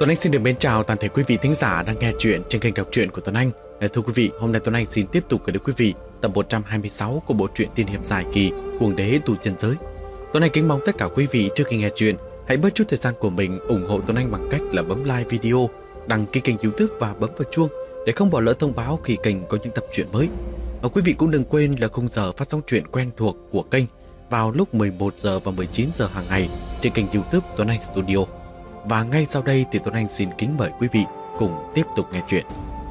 Tuấn Anh xin được mến chào toàn thể quý vị thính giả đang nghe chuyện trên kênh đọc truyện của Tuấn Anh. Thưa quý vị, hôm nay Tuấn Anh xin tiếp tục gửi đến quý vị tập 126 của bộ truyện tiên hiệp dài kỳ Cuồng Đế Tu Chân Giới. Tuấn Anh kính mong tất cả quý vị trước khi nghe chuyện hãy bớt chút thời gian của mình ủng hộ Tuấn Anh bằng cách là bấm like video, đăng ký kênh YouTube và bấm vào chuông để không bỏ lỡ thông báo khi kênh có những tập truyện mới. Quý vị cũng đừng quên là khung giờ phát sóng truyện quen thuộc của kênh vào lúc 11 giờ và 19 giờ hàng ngày trên kênh YouTube Tuấn Anh Studio. Và ngay sau đây thì Tuấn Anh xin kính mời quý vị cùng tiếp tục nghe chuyện.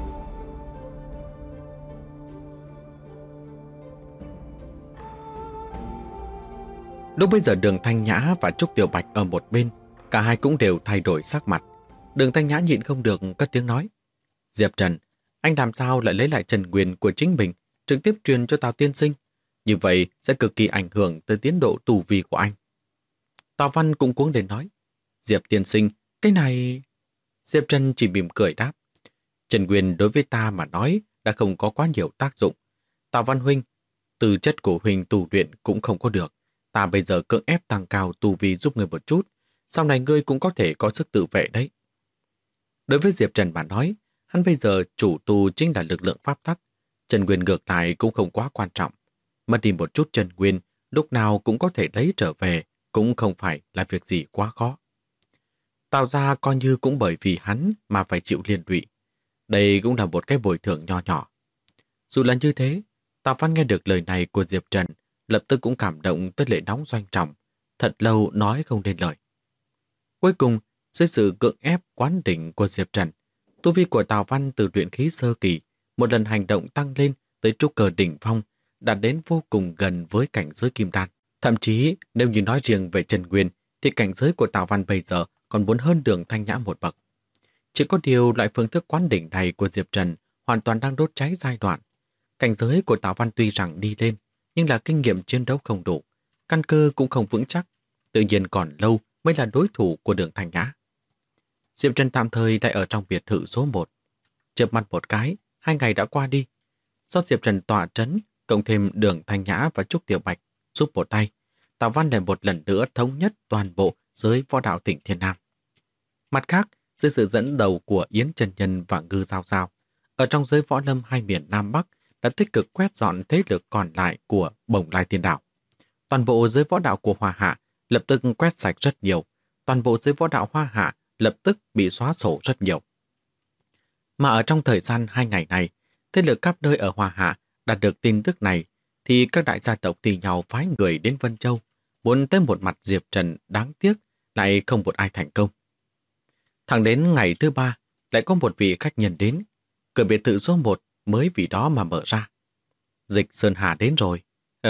Lúc bây giờ Đường Thanh Nhã và Trúc Tiểu Bạch ở một bên, cả hai cũng đều thay đổi sắc mặt. Đường Thanh Nhã nhịn không được cất tiếng nói: Diệp Trần, anh làm sao lại lấy lại Trần Quyền của chính mình, trực tiếp truyền cho Tào Tiên Sinh? Như vậy sẽ cực kỳ ảnh hưởng tới tiến độ tu vi của anh. Tào Văn cũng cuống đến nói: Diệp Tiên Sinh, cái này... Diệp Trần chỉ mỉm cười đáp: Trần Quyền đối với ta mà nói đã không có quá nhiều tác dụng. Tào Văn huynh, tư chất của huynh tu luyện cũng không có được. Ta bây giờ cưỡng ép tăng cao tu vi giúp người một chút, sau này ngươi cũng có thể có sức tự vệ đấy. Đối với Diệp Trần mà nói, hắn bây giờ chủ tu chính là lực lượng pháp tắc. Trần Quyền ngược lại cũng không quá quan trọng. Mất đi một chút Trần Quyền, lúc nào cũng có thể lấy trở về, cũng không phải là việc gì quá khó. Tào gia coi như cũng bởi vì hắn mà phải chịu liên lụy. Đây cũng là một cái bồi thường nho nhỏ. Dù là như thế, Tào Văn nghe được lời này của Diệp Trần, lập tức cũng cảm động tới lệ nóng doanh trọng, thật lâu nói không nên lời. Cuối cùng, dưới sự cưỡng ép quán đỉnh của Diệp Trần, tu vi của Tào Văn từ luyện khí sơ kỳ, một lần hành động tăng lên tới trúc cơ đỉnh phong, đạt đến vô cùng gần với cảnh giới kim đan. Thậm chí, nếu như nói riêng về Trần Nguyên, thì cảnh giới của Tào Văn bây giờ còn muốn hơn Đường Thanh Nhã một bậc. Chỉ có điều loại phương thức quán đỉnh này của Diệp Trần hoàn toàn đang đốt cháy giai đoạn. Cảnh giới của Tào Văn tuy rằng đi lên, nhưng là kinh nghiệm chiến đấu không đủ, căn cơ cũng không vững chắc, tự nhiên còn lâu mới là đối thủ của Đường Thanh Nhã. Diệp Trần tạm thời đang ở trong biệt thự số 1. Chớp mắt một cái, 2 ngày đã qua đi. Do Diệp Trần tọa trấn, cộng thêm Đường Thanh Nhã và Trúc Tiểu Bạch giúp một tay, Tào Văn lại một lần nữa thống nhất toàn bộ giới võ đạo tỉnh Thiên Nam. Mặt khác, dưới sự dẫn đầu của Yến Trần Nhân và Ngư Giao Giao, ở trong giới võ lâm hai miền Nam Bắc đã tích cực quét dọn thế lực còn lại của Bồng Lai Tiên Đảo. Toàn bộ giới võ đạo của Hoa Hạ lập tức quét sạch rất nhiều, toàn bộ giới võ đạo Hoa Hạ lập tức bị xóa sổ rất nhiều. Mà ở trong thời gian 2 ngày này, thế lực khắp nơi ở Hoa Hạ đạt được tin tức này, thì các đại gia tộc thì nhau phái người đến Vân Châu, muốn tới một mặt Diệp Trần, đáng tiếc lại không một ai thành công. Thẳng đến ngày thứ 3, lại có một vị khách nhân đến, cửa biệt thự số 1 mới vì đó mà mở ra. Dịch Sơn Hà đến rồi.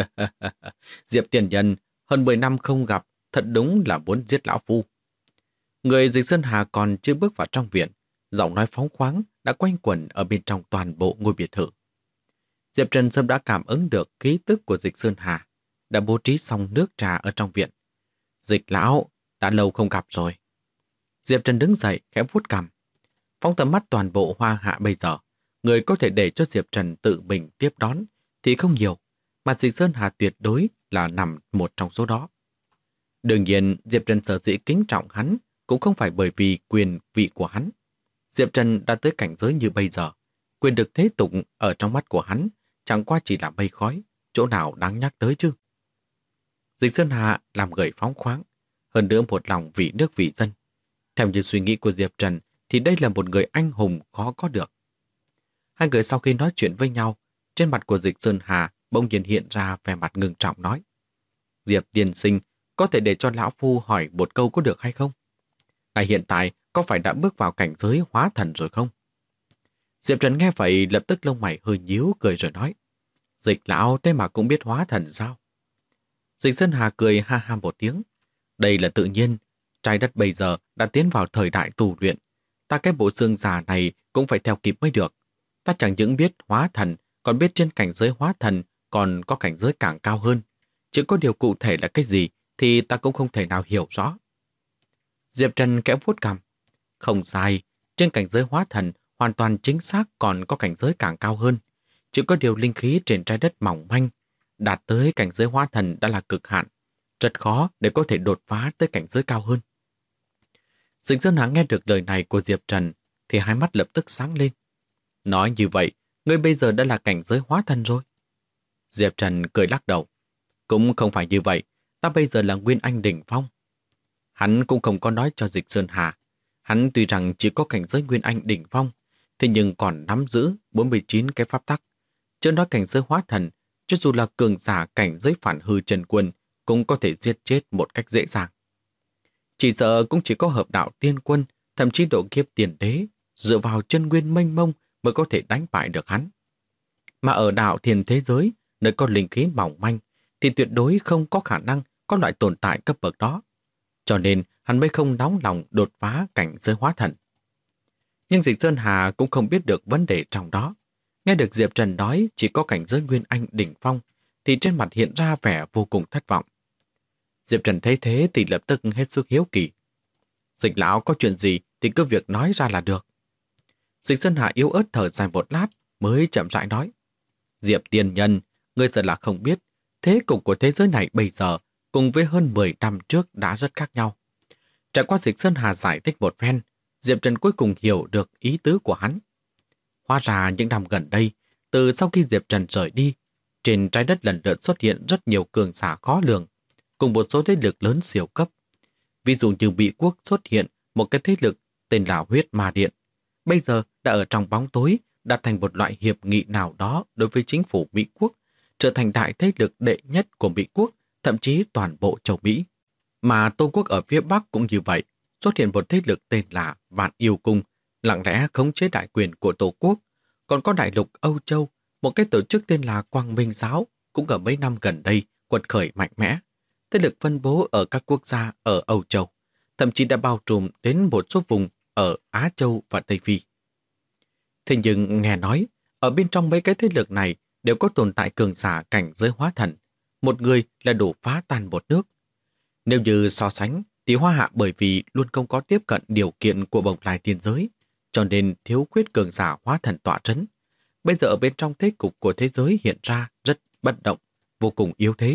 Diệp tiền nhân, hơn 10 năm không gặp, thật đúng là muốn giết lão phu. Người Dịch Sơn Hà còn chưa bước vào trong viện, giọng nói phóng khoáng đã quanh quẩn ở bên trong toàn bộ ngôi biệt thự. Diệp Trần sớm đã cảm ứng được khí tức của Dịch Sơn Hà, đã bố trí xong nước trà ở trong viện. Dịch lão, đã lâu không gặp rồi. Diệp Trần đứng dậy khẽ vuốt cằm. Phóng tầm mắt toàn bộ Hoa Hạ bây giờ, người có thể để cho Diệp Trần tự mình tiếp đón thì không nhiều, mà Dịch Sơn Hà tuyệt đối là nằm một trong số đó. Đương nhiên, Diệp Trần sở dĩ kính trọng hắn cũng không phải bởi vì quyền vị của hắn. Diệp Trần đã tới cảnh giới như bây giờ, quyền được thế tục ở trong mắt của hắn chẳng qua chỉ là mây khói, chỗ nào đáng nhắc tới chứ. Dịch Sơn Hà làm người phóng khoáng, hơn nữa một lòng vì nước vì dân. Theo như suy nghĩ của Diệp Trần thì đây là một người anh hùng khó có được. Hai người sau khi nói chuyện với nhau, trên mặt của Dịch Sơn Hà bỗng nhiên hiện ra vẻ mặt ngưng trọng nói: Diệp tiên sinh, có thể để cho lão phu hỏi một câu có được hay không? Ngài hiện tại có phải đã bước vào cảnh giới hóa thần rồi không? Diệp Trần nghe vậy lập tức lông mày hơi nhíu, cười rồi nói: Dịch lão thế mà cũng biết hóa thần sao? Dịch Sơn Hà cười ha ha một tiếng: Đây là tự nhiên, trái đất bây giờ đã tiến vào thời đại tu luyện. Ta cái bộ xương già này cũng phải theo kịp mới được. Ta chẳng những biết hóa thần, còn biết trên cảnh giới hóa thần còn có cảnh giới càng cao hơn. Chỉ có điều cụ thể là cái gì thì ta cũng không thể nào hiểu rõ. Diệp Trần kẽ vuốt cằm: Không sai, trên cảnh giới hóa thần hoàn toàn chính xác còn có cảnh giới càng cao hơn. Chỉ có điều linh khí trên trái đất mỏng manh, đạt tới cảnh giới hóa thần đã là cực hạn, rất khó để có thể đột phá tới cảnh giới cao hơn. Dịch Sơn Hà nghe được lời này của Diệp Trần thì hai mắt lập tức sáng lên. Nói như vậy, ngươi bây giờ đã là cảnh giới hóa thần rồi. Diệp Trần cười lắc đầu. Cũng không phải như vậy, ta bây giờ là Nguyên Anh đỉnh phong. Hắn cũng không có nói cho Dịch Sơn Hà. Hắn tuy rằng chỉ có cảnh giới Nguyên Anh đỉnh phong, thế nhưng còn nắm giữ 49 cái pháp tắc. Chưa nói cảnh giới hóa thần, cho dù là cường giả cảnh giới phản hư Trần Quân cũng có thể giết chết một cách dễ dàng. Chỉ sợ cũng chỉ có hợp đạo tiên quân, thậm chí độ kiếp tiền đế, dựa vào chân nguyên mênh mông mới có thể đánh bại được hắn. Mà ở đạo thiền thế giới, nơi có linh khí mỏng manh, thì tuyệt đối không có khả năng có loại tồn tại cấp bậc đó. Cho nên hắn mới không nóng lòng đột phá cảnh giới hóa thần. Nhưng Dịch Sơn Hà cũng không biết được vấn đề trong đó. Nghe được Diệp Trần nói chỉ có cảnh giới Nguyên Anh đỉnh phong, thì trên mặt hiện ra vẻ vô cùng thất vọng. Diệp Trần thấy thế thì lập tức hết sức hiếu kỳ. Dịch lão có chuyện gì thì cứ việc nói ra là được. Dịch Sơn Hà yếu ớt thở dài một lát mới chậm rãi nói. Diệp tiên nhân, ngươi sợ là không biết, thế cục của thế giới này bây giờ cùng với hơn 10 năm trước đã rất khác nhau. Trải qua Dịch Sơn Hà giải thích một phen, Diệp Trần cuối cùng hiểu được ý tứ của hắn. Hóa ra những năm gần đây, từ sau khi Diệp Trần rời đi, trên trái đất lần lượt xuất hiện rất nhiều cường giả khó lường, cùng một số thế lực lớn siêu cấp. Ví dụ như Mỹ Quốc xuất hiện một cái thế lực tên là Huyết Ma Điện. Bây giờ đã ở trong bóng tối, đạt thành một loại hiệp nghị nào đó đối với chính phủ Mỹ Quốc, trở thành đại thế lực đệ nhất của Mỹ Quốc, thậm chí toàn bộ châu Mỹ. Mà Tô Quốc ở phía Bắc cũng như vậy, xuất hiện một thế lực tên là Vạn Yêu Cung, lặng lẽ khống chế đại quyền của Tổ quốc. Còn có đại lục Âu Châu, một cái tổ chức tên là Quang Minh Giáo, cũng ở mấy năm gần đây quật khởi mạnh mẽ. Thế lực phân bố ở các quốc gia ở Âu Châu, thậm chí đã bao trùm đến một số vùng ở Á Châu và Tây Phi. Thế nhưng nghe nói, ở bên trong mấy cái thế lực này đều có tồn tại cường giả cảnh giới hóa thần, một người là đủ phá tan một nước. Nếu như so sánh, thì Hoa Hạ bởi vì luôn không có tiếp cận điều kiện của bồng lai tiên giới, cho nên thiếu khuyết cường giả hóa thần tọa trấn. Bây giờ ở bên trong thế cục của thế giới hiện ra rất bất động, vô cùng yếu thế.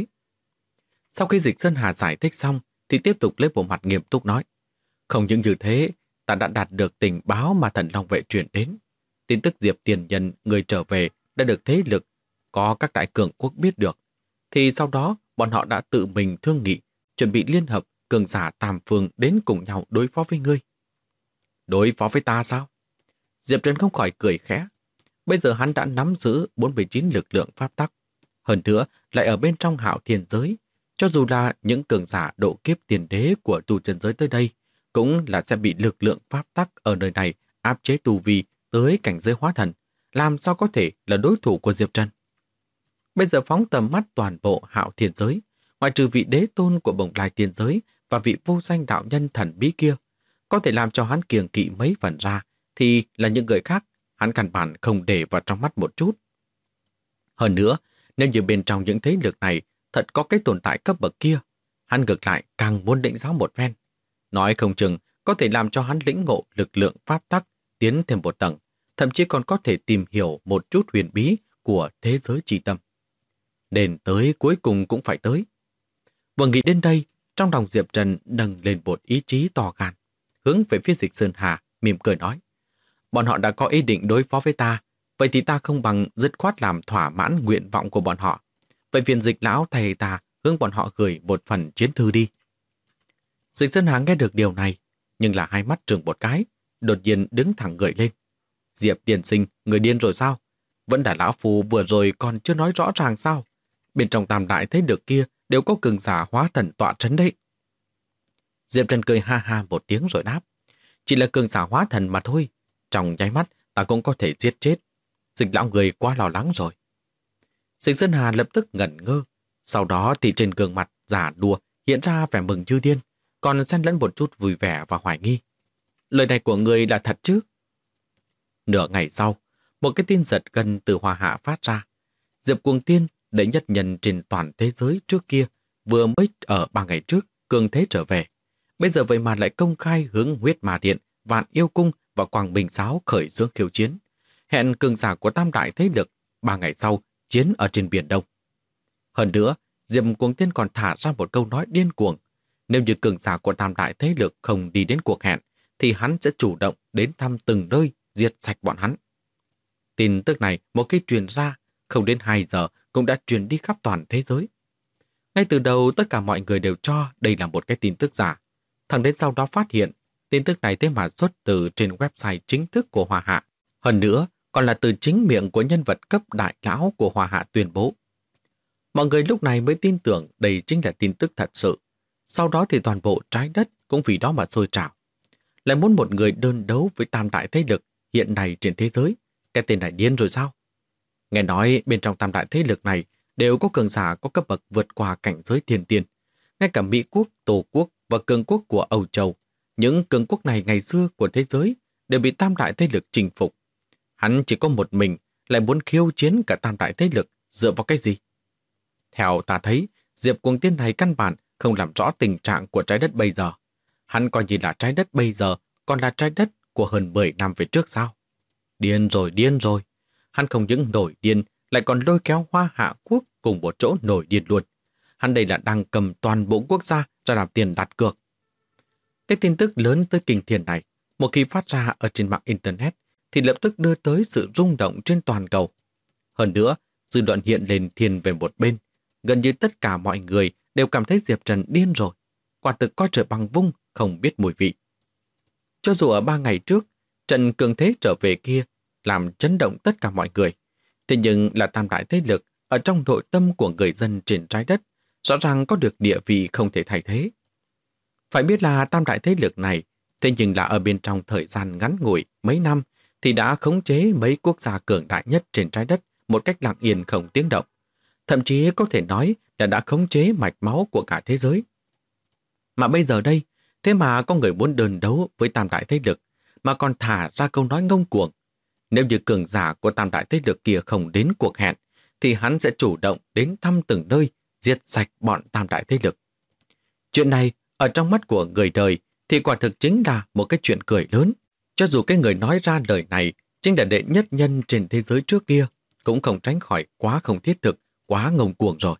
Sau khi Dịch Sơn Hà giải thích xong, thì tiếp tục lấy bộ mặt nghiêm túc nói. Không những như thế, ta đã đạt được tình báo mà Thần Long Vệ truyền đến. Tin tức Diệp Tiền Nhân người trở về đã được thế lực có các đại cường quốc biết được. Thì sau đó, bọn họ đã tự mình thương nghị, chuẩn bị liên hợp cường giả tam phương đến cùng nhau đối phó với ngươi. Đối phó với ta sao? Diệp Trần không khỏi cười khẽ. Bây giờ hắn đã nắm giữ 49 lực lượng pháp tắc. Hơn nữa, lại ở bên trong Hạo Thiên giới. Cho dù là những cường giả độ kiếp tiền đế của tu chân giới tới đây, cũng là sẽ bị lực lượng pháp tắc ở nơi này áp chế tu vi tới cảnh giới hóa thần. Làm sao có thể là đối thủ của Diệp Trần? Bây giờ phóng tầm mắt toàn bộ Hạo Thiên giới, ngoại trừ vị đế tôn của bồng lai tiên giới và vị vô danh đạo nhân thần bí kia, có thể làm cho hắn kiêng kỵ mấy phần ra, thì là những người khác, hắn căn bản không để vào trong mắt một chút. Hơn nữa, nếu như bên trong những thế lực này thật có cái tồn tại cấp bậc kia, hắn ngược lại càng muốn định giáo một phen. Nói không chừng có thể làm cho hắn lĩnh ngộ lực lượng pháp tắc tiến thêm một tầng, thậm chí còn có thể tìm hiểu một chút huyền bí của thế giới chi tâm. Đến tới cuối cùng cũng phải tới. Vừa nghĩ đến đây, trong lòng Diệp Trần nâng lên một ý chí to gan, hướng về phía Dịch Sơn Hà, mỉm cười nói. Bọn họ đã có ý định đối phó với ta, vậy thì ta không bằng dứt khoát làm thỏa mãn nguyện vọng của bọn họ. Vậy phiền Dịch lão thầy ta hướng bọn họ gửi một phần chiến thư đi. Dịch Sơn Hà nghe được điều này, nhưng là hai mắt trừng một cái, đột nhiên đứng thẳng người lên. Diệp tiên sinh, người điên rồi sao? Vẫn là lão phù vừa rồi còn chưa nói rõ ràng sao? Bên trong tam đại thế lực kia đều có cường giả hóa thần tọa trấn đấy. Diệp Trần cười ha ha một tiếng rồi đáp. Chỉ là cường giả hóa thần mà thôi. Trong nháy mắt ta cũng có thể giết chết. Dịch lão người quá lo lắng rồi. Dịch Sơn Hà lập tức ngẩn ngơ. Sau đó thì trên gương mặt giả đùa hiện ra vẻ mừng như điên, còn xen lẫn một chút vui vẻ và hoài nghi. Lời này của người là thật chứ? Nửa ngày sau, một cái tin giật gân từ Hoa Hạ phát ra. Diệp Cuồng Tiên, đệ nhất nhân trên toàn thế giới trước kia, vừa mới ở 3 ngày trước cường thế trở về. Bây giờ vậy mà lại công khai hướng Huyết Ma Điện, Vạn Yêu Cung và Quang Minh Giáo khởi xướng khiêu chiến. Hẹn cường giả của tam đại thế lực 3 ngày sau chiến ở trên Biển Đông. Hơn nữa, Diệp Cuồng Tiên còn thả ra một câu nói điên cuồng. Nếu như cường giả của tam đại thế lực không đi đến cuộc hẹn, thì hắn sẽ chủ động đến thăm từng nơi, diệt sạch bọn hắn. Tin tức này một khi truyền ra, không đến 2 giờ cũng đã truyền đi khắp toàn thế giới. Ngay từ đầu tất cả mọi người đều cho đây là một cái tin tức giả. Thẳng đến sau đó phát hiện, tin tức này thế mà xuất từ trên website chính thức của Hoa Hạ. Hơn nữa, còn là từ chính miệng của nhân vật cấp đại lão của Hoa Hạ tuyên bố. Mọi người lúc này mới tin tưởng đây chính là tin tức thật sự. Sau đó thì toàn bộ trái đất cũng vì đó mà sôi trào. Lại muốn một người đơn đấu với tam đại thế lực hiện nay trên thế giới. Cái tên này điên rồi sao? Nghe nói bên trong tam đại thế lực này đều có cường giả có cấp bậc vượt qua cảnh giới thiên tiên. Ngay cả Mỹ quốc, Tô quốc và cường quốc của Âu Châu, những cường quốc này ngày xưa của thế giới đều bị tam đại thế lực chinh phục. Hắn chỉ có một mình lại muốn khiêu chiến cả tam đại thế lực dựa vào cái gì? Theo ta thấy, Diệp Cuồng Tiên này căn bản không làm rõ tình trạng của trái đất bây giờ. Hắn coi như là trái đất bây giờ còn là trái đất của hơn 10 năm về trước sao? Điên rồi, điên rồi. Hắn không những nổi điên, lại còn lôi kéo Hoa Hạ quốc cùng một chỗ nổi điên luôn. Hắn đây là đang cầm toàn bộ quốc gia ra làm tiền đặt cược. Cái tin tức lớn tới kinh thiên này, một khi phát ra ở trên mạng Internet, thì lập tức đưa tới sự rung động trên toàn cầu. Hơn nữa, dư luận hiện lên thiên về một bên. Gần như tất cả mọi người đều cảm thấy Diệp Trần điên rồi. Quả thực coi trời bằng vung, không biết mùi vị. Cho dù ở 3 ngày trước, trận cường thế trở về kia làm chấn động tất cả mọi người. Thế nhưng là tam đại thế lực ở trong nội tâm của người dân trên trái đất, rõ ràng có được địa vị không thể thay thế. Phải biết là tam đại thế lực này, thế nhưng là ở bên trong thời gian ngắn ngủi mấy năm thì đã khống chế mấy quốc gia cường đại nhất trên trái đất một cách lặng yên không tiếng động. Thậm chí có thể nói là đã khống chế mạch máu của cả thế giới. Mà bây giờ đây, thế mà có người muốn đơn đấu với tam đại thế lực mà còn thả ra câu nói ngông cuồng. Nếu như cường giả của tam đại thế lực kia không đến cuộc hẹn, thì hắn sẽ chủ động đến thăm từng nơi, diệt sạch bọn tam đại thế lực. Chuyện này, ở trong mắt của người đời, thì quả thực chính là một cái chuyện cười lớn. Cho dù cái người nói ra lời này chính là đệ nhất nhân trên thế giới trước kia, cũng không tránh khỏi quá không thiết thực, quá ngông cuồng rồi.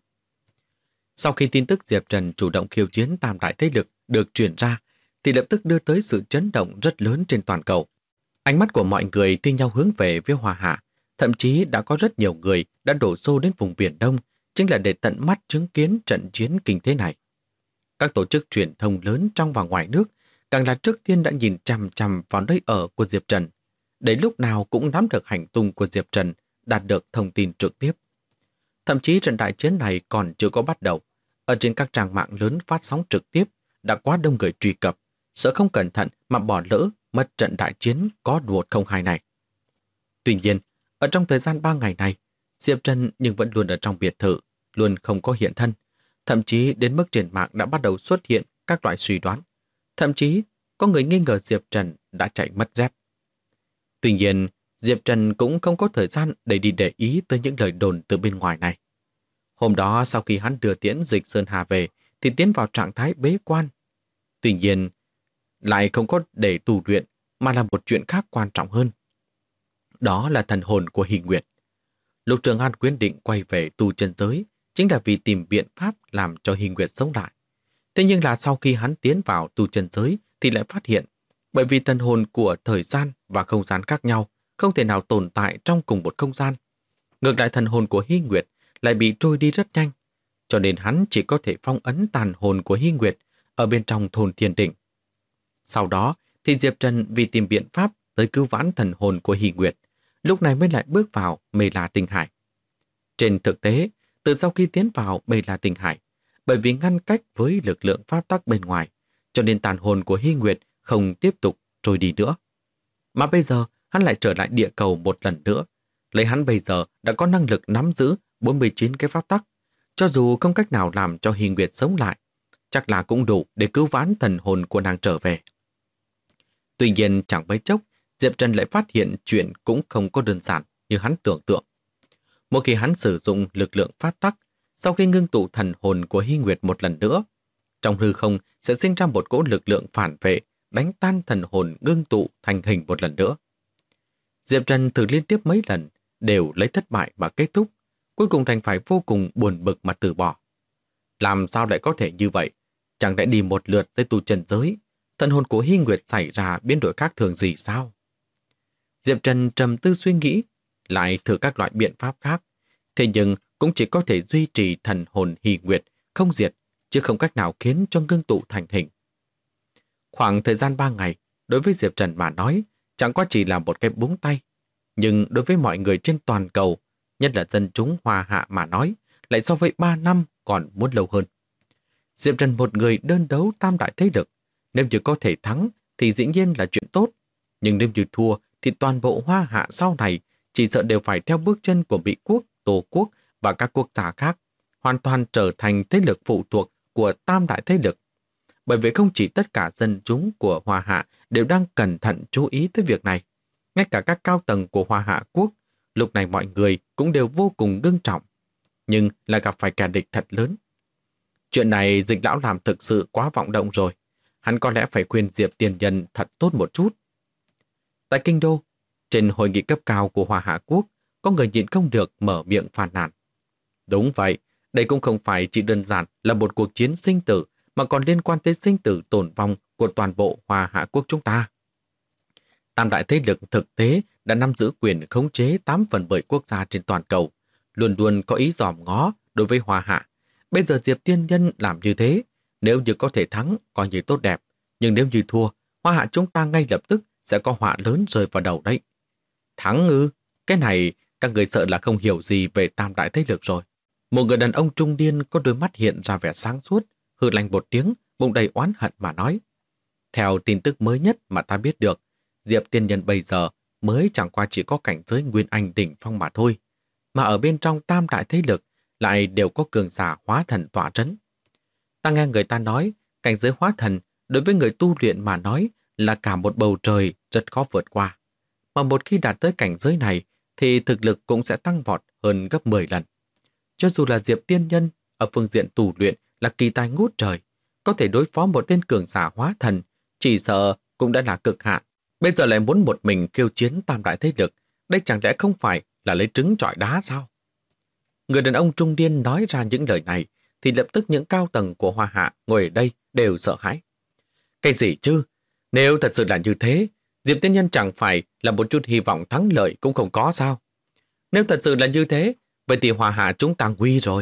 Sau khi tin tức Diệp Trần chủ động khiêu chiến tam đại thế lực được truyền ra, thì lập tức đưa tới sự chấn động rất lớn trên toàn cầu. Ánh mắt của mọi người thi nhau hướng về phía Hoa Hạ, thậm chí đã có rất nhiều người đã đổ xô đến vùng Biển Đông, chính là để tận mắt chứng kiến trận chiến kinh thế này. Các tổ chức truyền thông lớn trong và ngoài nước càng là trước tiên đã nhìn chằm chằm vào nơi ở của Diệp Trần, để lúc nào cũng nắm được hành tung của Diệp Trần, đạt được thông tin trực tiếp. Thậm chí trận đại chiến này còn chưa có bắt đầu, ở trên các trang mạng lớn phát sóng trực tiếp đã quá đông người truy cập, sợ không cẩn thận mà bỏ lỡ mất trận đại chiến có 102 này. Tuy nhiên, ở trong thời gian 3 ngày này, Diệp Trần nhưng vẫn luôn ở trong biệt thự, luôn không có hiện thân. Thậm chí đến mức trên mạng đã bắt đầu xuất hiện các loại suy đoán. Thậm chí có người nghi ngờ Diệp Trần đã chạy mất dép. Tuy nhiên, Diệp Trần cũng không có thời gian để đi để ý tới những lời đồn từ bên ngoài này. Hôm đó sau khi hắn đưa tiễn Dịch Sơn Hà về thì tiến vào trạng thái bế quan. Tuy nhiên, lại không có để tu luyện mà là một chuyện khác quan trọng hơn. Đó là thần hồn của Hy Nguyệt. Lục Trường An quyết định quay về tu chân giới chính là vì tìm biện pháp làm cho Hy Nguyệt sống lại. Thế nhưng là sau khi hắn tiến vào tu chân giới thì lại phát hiện bởi vì thần hồn của thời gian và không gian khác nhau không thể nào tồn tại trong cùng một không gian. Ngược lại thần hồn của Hy Nguyệt lại bị trôi đi rất nhanh, cho nên hắn chỉ có thể phong ấn tàn hồn của Hy Nguyệt ở bên trong thôn Thiên Đỉnh. Sau đó thì Diệp Trần vì tìm biện pháp tới cứu vãn thần hồn của Hy Nguyệt, lúc này mới lại bước vào Mê La Tinh Hải. Trên thực tế, từ sau khi tiến vào Mê La Tinh Hải, bởi vì ngăn cách với lực lượng pháp tắc bên ngoài, cho nên tàn hồn của Hy Nguyệt không tiếp tục trôi đi nữa. Mà bây giờ, hắn lại trở lại địa cầu một lần nữa. Lấy hắn bây giờ đã có năng lực nắm giữ 49 cái pháp tắc. Cho dù không cách nào làm cho Hy Nguyệt sống lại, chắc là cũng đủ để cứu vãn thần hồn của nàng trở về. Tuy nhiên chẳng mấy chốc, Diệp Trần lại phát hiện chuyện cũng không có đơn giản như hắn tưởng tượng. Một khi hắn sử dụng lực lượng pháp tắc, sau khi ngưng tụ thần hồn của Hy Nguyệt một lần nữa, trong hư không sẽ sinh ra một cỗ lực lượng phản vệ đánh tan thần hồn ngưng tụ thành hình một lần nữa. Diệp Trần thử liên tiếp mấy lần, đều lấy thất bại mà kết thúc, cuối cùng thành phải vô cùng buồn bực mà từ bỏ. Làm sao lại có thể như vậy? Chẳng lẽ đi một lượt tới tu chân giới, Thần hồn của Hy Nguyệt xảy ra biến đổi khác thường gì sao? Diệp Trần trầm tư suy nghĩ, lại thử các loại biện pháp khác. Thế nhưng cũng chỉ có thể duy trì thần hồn Hy Nguyệt không diệt, chứ không cách nào khiến cho ngưng tụ thành hình. Khoảng thời gian 3 ngày, đối với Diệp Trần mà nói, chẳng qua chỉ là một cái búng tay. Nhưng đối với mọi người trên toàn cầu, nhất là dân chúng Hoa Hạ mà nói, lại so với 3 năm còn muốn lâu hơn. Diệp Trần một người đơn đấu tam đại thế lực, nếu như có thể thắng thì dĩ nhiên là chuyện tốt, nhưng nếu như thua thì toàn bộ Hoa Hạ sau này chỉ sợ đều phải theo bước chân của Mỹ quốc, Tô quốc và các quốc gia khác, hoàn toàn trở thành thế lực phụ thuộc của tam đại thế lực. Bởi vậy không chỉ tất cả dân chúng của Hoa Hạ đều đang cẩn thận chú ý tới việc này, ngay cả các cao tầng của Hoa Hạ quốc, lúc này mọi người cũng đều vô cùng ngưng trọng, nhưng là gặp phải kẻ địch thật lớn. Chuyện này Dịch lão làm thực sự quá vọng động rồi, hắn có lẽ phải khuyên Diệp Tiền Nhân thật tốt một chút. Tại Kinh Đô, trên hội nghị cấp cao của Hoa Hạ quốc, có người nhịn không được mở miệng phàn nàn. Đúng vậy, đây cũng không phải chỉ đơn giản là một cuộc chiến sinh tử, mà còn liên quan tới sinh tử tồn vong của toàn bộ Hoa Hạ quốc chúng ta. Tam đại thế lực thực tế đã nắm giữ quyền khống chế 8/10 quốc gia trên toàn cầu, luôn luôn có ý dòm ngó đối với Hoa Hạ. Bây giờ Diệp Tiên Nhân làm như thế, nếu như có thể thắng, coi như tốt đẹp, nhưng nếu như thua, Hoa Hạ chúng ta ngay lập tức sẽ có họa lớn rơi vào đầu đấy. Thắng ư? Cái này các người sợ là không hiểu gì về tam đại thế lực rồi. Một người đàn ông trung niên có đôi mắt hiện ra vẻ sáng suốt, hừ lạnh một tiếng, bụng đầy oán hận mà nói. Theo tin tức mới nhất mà ta biết được, Diệp Tiên Nhân bây giờ mới chẳng qua chỉ có cảnh giới Nguyên Anh đỉnh phong mà thôi, mà ở bên trong tam đại thế lực lại đều có cường giả hóa thần tọa trấn. Ta nghe người ta nói, cảnh giới hóa thần đối với người tu luyện mà nói là cả một bầu trời rất khó vượt qua. Mà một khi đạt tới cảnh giới này thì thực lực cũng sẽ tăng vọt hơn gấp 10 lần. Cho dù là Diệp Tiên Nhân ở phương diện tu luyện là kỳ tài ngút trời, có thể đối phó một tên cường giả hóa thần, chỉ sợ cũng đã là cực hạn. Bây giờ lại muốn một mình khiêu chiến tam đại thế lực, đây chẳng lẽ không phải là lấy trứng chọi đá sao? Người đàn ông trung niên nói ra những lời này, thì lập tức những cao tầng của Hoa Hạ ngồi ở đây đều sợ hãi. Cái gì chứ? Nếu thật sự là như thế, Diệp Tiên Nhân chẳng phải là một chút hy vọng thắng lợi cũng không có sao? Nếu thật sự là như thế, vậy thì Hoa Hạ chúng ta nguy rồi.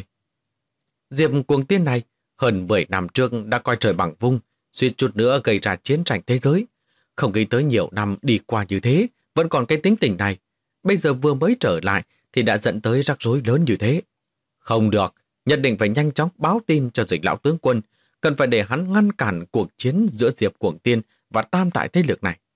Diệp Cuồng Tiên này hơn 10 năm trước đã coi trời bằng vung, suýt chút nữa gây ra chiến tranh thế giới. Không nghĩ tới nhiều năm đi qua như thế, vẫn còn cái tính tình này. Bây giờ vừa mới trở lại thì đã dẫn tới rắc rối lớn như thế. Không được, nhất định phải nhanh chóng báo tin cho Dịch lão tướng quân, cần phải để hắn ngăn cản cuộc chiến giữa Diệp Cuồng Tiên và tam đại thế lực này.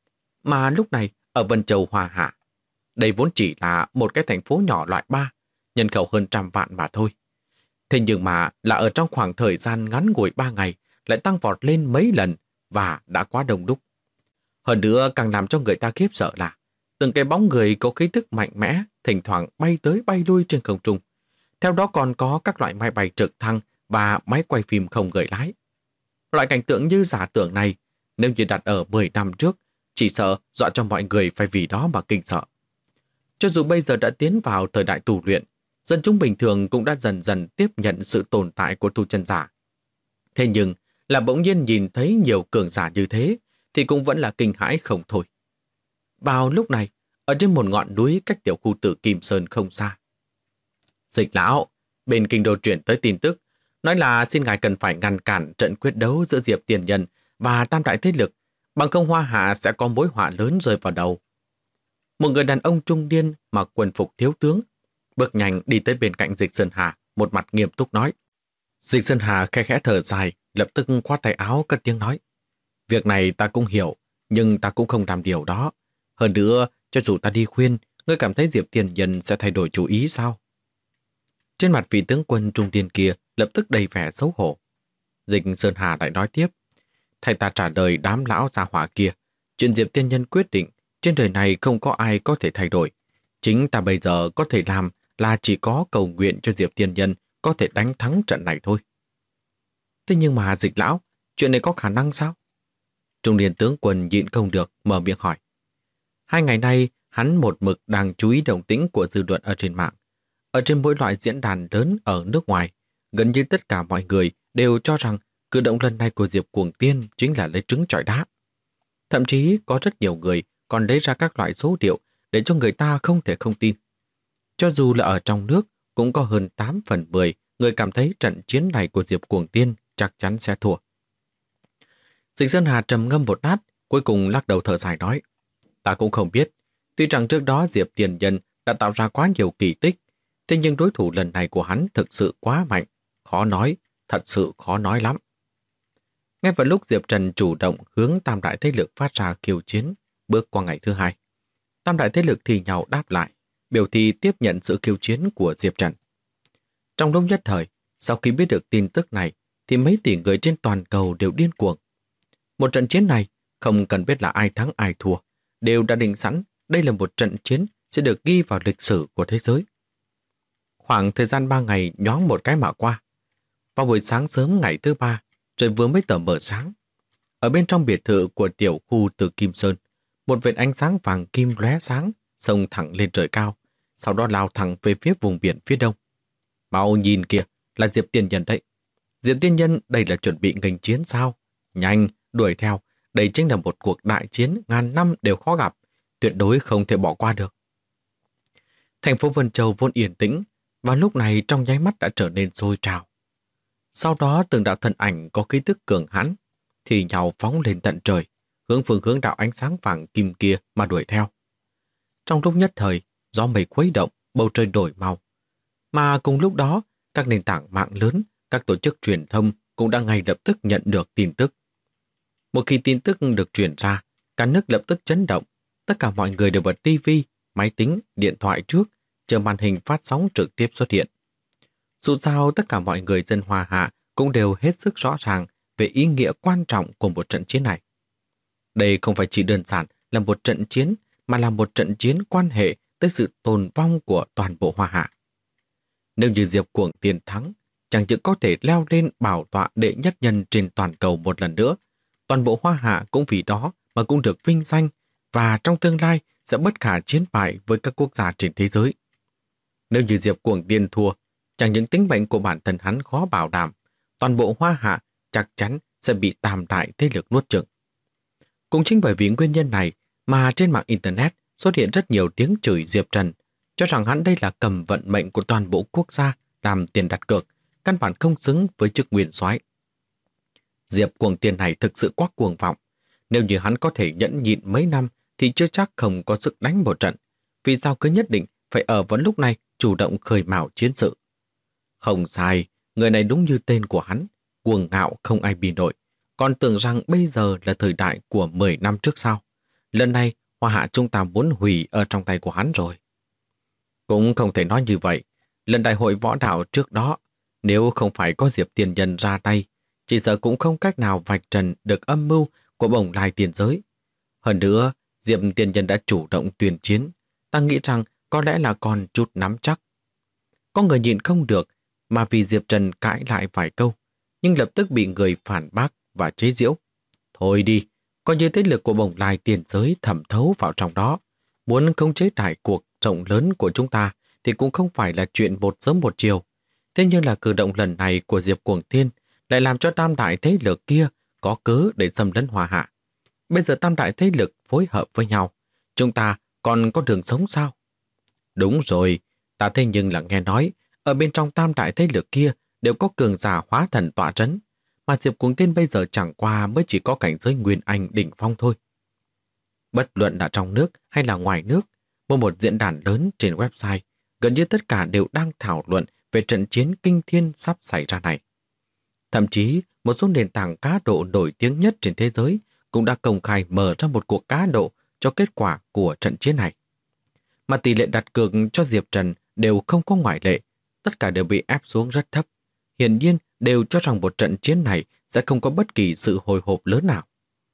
Mà lúc này, ở Vân Châu Hoa Hạ, đây vốn chỉ là một cái thành phố nhỏ loại 3, nhân khẩu hơn 100 vạn mà thôi. Thế nhưng mà là ở trong khoảng thời gian ngắn ngủi 3 ngày lại tăng vọt lên mấy lần và đã quá đông đúc. Hơn nữa càng làm cho người ta khiếp sợ là từng cái bóng người có khí thức mạnh mẽ thỉnh thoảng bay tới bay lui trên không trung. Theo đó còn có các loại máy bay trực thăng và máy quay phim không người lái. Loại cảnh tượng như giả tưởng này, nếu như đặt ở 10 năm trước, chỉ sợ dọa cho mọi người phải vì đó mà kinh sợ. Cho dù bây giờ đã tiến vào thời đại tu luyện, dân chúng bình thường cũng đã dần dần tiếp nhận sự tồn tại của tu chân giả. Thế nhưng là bỗng nhiên nhìn thấy nhiều cường giả như thế thì cũng vẫn là kinh hãi không thôi. Vào lúc này, ở trên một ngọn núi cách tiểu khu Tử Kim Sơn không xa, Dịch lão, bên Kinh Đô chuyển tới tin tức, nói là xin ngài cần phải ngăn cản trận quyết đấu giữa Diệp Tiền Nhân và tam đại thế lực, bằng không Hoa Hạ sẽ có mối họa lớn rơi vào đầu. Một người đàn ông trung niên mặc quần phục thiếu tướng, bước nhanh đi tới bên cạnh Dịch Sơn Hà, một mặt nghiêm túc nói. Dịch Sơn Hà khẽ khẽ thở dài, lập tức khoát tay áo cất tiếng nói. Việc này ta cũng hiểu, nhưng ta cũng không làm điều đó. Hơn nữa, cho dù ta đi khuyên, ngươi cảm thấy Diệp Tiền Nhân sẽ thay đổi chủ ý sao? Trên mặt vị tướng quân trung niên kia lập tức đầy vẻ xấu hổ. Dịch Sơn Hà lại nói tiếp. Thầy ta trả lời đám lão gia hỏa kia. Chuyện Diệp Tiên Nhân quyết định, trên đời này không có ai có thể thay đổi. Chính ta bây giờ có thể làm là chỉ có cầu nguyện cho Diệp Tiên Nhân có thể đánh thắng trận này thôi. Thế nhưng mà Dịch lão, chuyện này có khả năng sao? Trung niên tướng quân nhịn không được, mở miệng hỏi. 2 ngày nay, hắn một mực đang chú ý động tĩnh của dư luận ở trên mạng. Ở trên mỗi loại diễn đàn lớn ở nước ngoài, gần như tất cả mọi người đều cho rằng cử động lần này của Diệp Cuồng Tiên chính là lấy trứng chọi đá. Thậm chí có rất nhiều người còn lấy ra các loại số liệu để cho người ta không thể không tin. Cho dù là ở trong nước, cũng có hơn 8 phần 10 người cảm thấy trận chiến này của Diệp Cuồng Tiên chắc chắn sẽ thua. Dịch Sơn Hà trầm ngâm một lát, cuối cùng lắc đầu thở dài nói: Ta cũng không biết, tuy rằng trước đó Diệp Tiền Nhân đã tạo ra quá nhiều kỳ tích, thế nhưng đối thủ lần này của hắn thực sự quá mạnh, khó nói, thật sự khó nói lắm. Ngay vào lúc Diệp Trần chủ động hướng tam đại thế lực phát ra khiêu chiến, bước qua ngày thứ hai, tam đại thế lực thì nhau đáp lại, biểu thị tiếp nhận sự khiêu chiến của Diệp Trần. Trong lúc nhất thời, sau khi biết được tin tức này, thì mấy tỷ người trên toàn cầu đều điên cuồng. Một trận chiến này, không cần biết là ai thắng ai thua, đều đã định sẵn đây là một trận chiến sẽ được ghi vào lịch sử của thế giới. Khoảng thời gian 3 ngày nhoáng một cái mà qua. Vào buổi sáng sớm ngày thứ 3, trời vừa mới tờ mờ sáng. Ở bên trong biệt thự của tiểu khu Từ Kim Sơn, một vệt ánh sáng vàng kim lóe sáng, xông thẳng lên trời cao, sau đó lao thẳng về phía vùng biển phía đông. Mau nhìn kìa, là Diệp Tiên Nhân đấy. Diệp Tiên Nhân đây là chuẩn bị nghênh chiến sao? Nhanh, đuổi theo, đây chính là một cuộc đại chiến ngàn năm đều khó gặp, tuyệt đối không thể bỏ qua được. Thành phố Vân Châu vốn yên tĩnh, và lúc này trong nháy mắt đã trở nên sôi trào. Sau đó từng đạo thân ảnh có khí tức cường hãn thì nhau phóng lên tận trời, hướng phương hướng đạo ánh sáng vàng kim kia mà đuổi theo. Trong lúc nhất thời, gió mây khuấy động, bầu trời đổi màu. Mà cùng lúc đó, các nền tảng mạng lớn, các tổ chức truyền thông cũng đã ngay lập tức nhận được tin tức. Một khi tin tức được truyền ra, cả nước lập tức chấn động. Tất cả mọi người đều bật tivi, máy tính, điện thoại trước, chờ màn hình phát sóng trực tiếp xuất hiện. Dù sao, tất cả mọi người dân Hoa Hạ cũng đều hết sức rõ ràng về ý nghĩa quan trọng của một trận chiến này. Đây không phải chỉ đơn giản là một trận chiến, mà là một trận chiến quan hệ tới sự tồn vong của toàn bộ Hoa Hạ. Nếu như Diệp Cuồng Tiên thắng, chẳng những có thể leo lên bảo tọa đệ nhất nhân trên toàn cầu một lần nữa, toàn bộ Hoa Hạ cũng vì đó mà cũng được vinh danh, và trong tương lai sẽ bất khả chiến bại với các quốc gia trên thế giới. Nếu như Diệp Cuồng Tiên thua, chẳng những tính mệnh của bản thân hắn khó bảo đảm, toàn bộ Hoa Hạ chắc chắn sẽ bị tam đại thế lực nuốt chửng. Cũng chính bởi vì nguyên nhân này mà trên mạng Internet xuất hiện rất nhiều tiếng chửi Diệp Trần, cho rằng hắn đây là cầm vận mệnh của toàn bộ quốc gia làm tiền đặt cược, căn bản không xứng với chức nguyên soái. Diệp Cuồng Tiên này thực sự quá cuồng vọng. Nếu như hắn có thể nhẫn nhịn mấy năm thì chưa chắc không có sức đánh một trận. Vì sao cứ nhất định phải ở vào lúc này chủ động khơi mào chiến sự? Không sai, người này đúng như tên của hắn, cuồng ngạo không ai bì nổi. Còn tưởng rằng bây giờ là thời đại của 10 năm trước sau. Lần này, Hoa Hạ chúng ta muốn hủy ở trong tay của hắn rồi. Cũng không thể nói như vậy. Lần đại hội võ đạo trước đó, nếu không phải có Diệp Tiền Nhân ra tay, chỉ sợ cũng không cách nào vạch trần được âm mưu của bồng lai tiền giới. Hơn nữa, Diệp Tiền Nhân đã chủ động tuyên chiến. Ta nghĩ rằng có lẽ là còn chút nắm chắc. Có người nhịn không được mà vì Diệp Trần cãi lại vài câu, nhưng lập tức bị người phản bác và chế giễu. Thôi đi, coi như thế lực của bồng lai tiền giới thẩm thấu vào trong đó. Muốn khống chế đại cuộc rộng lớn của chúng ta thì cũng không phải là chuyện một sớm một chiều. Thế nhưng là cử động lần này của Diệp Cuồng Tiên lại làm cho tam đại thế lực kia có cớ để xâm lấn Hoa Hạ. Bây giờ tam đại thế lực phối hợp với nhau, chúng ta còn có đường sống sao? Đúng rồi, ta thế nhưng là nghe nói, ở bên trong tam đại thế lực kia đều có cường giả hóa thần tọa trấn, mà Diệp Cuồng Tiên bây giờ chẳng qua mới chỉ có cảnh giới Nguyên Anh đỉnh phong thôi. Bất luận là trong nước hay là ngoài nước, một diễn đàn lớn trên website, gần như tất cả đều đang thảo luận về trận chiến kinh thiên sắp xảy ra này. Thậm chí, một số nền tảng cá độ nổi tiếng nhất trên thế giới cũng đã công khai mở ra một cuộc cá độ cho kết quả của trận chiến này. Mà tỷ lệ đặt cược cho Diệp Trần đều không có ngoại lệ, tất cả đều bị ép xuống rất thấp. Hiển nhiên đều cho rằng một trận chiến này sẽ không có bất kỳ sự hồi hộp lớn nào.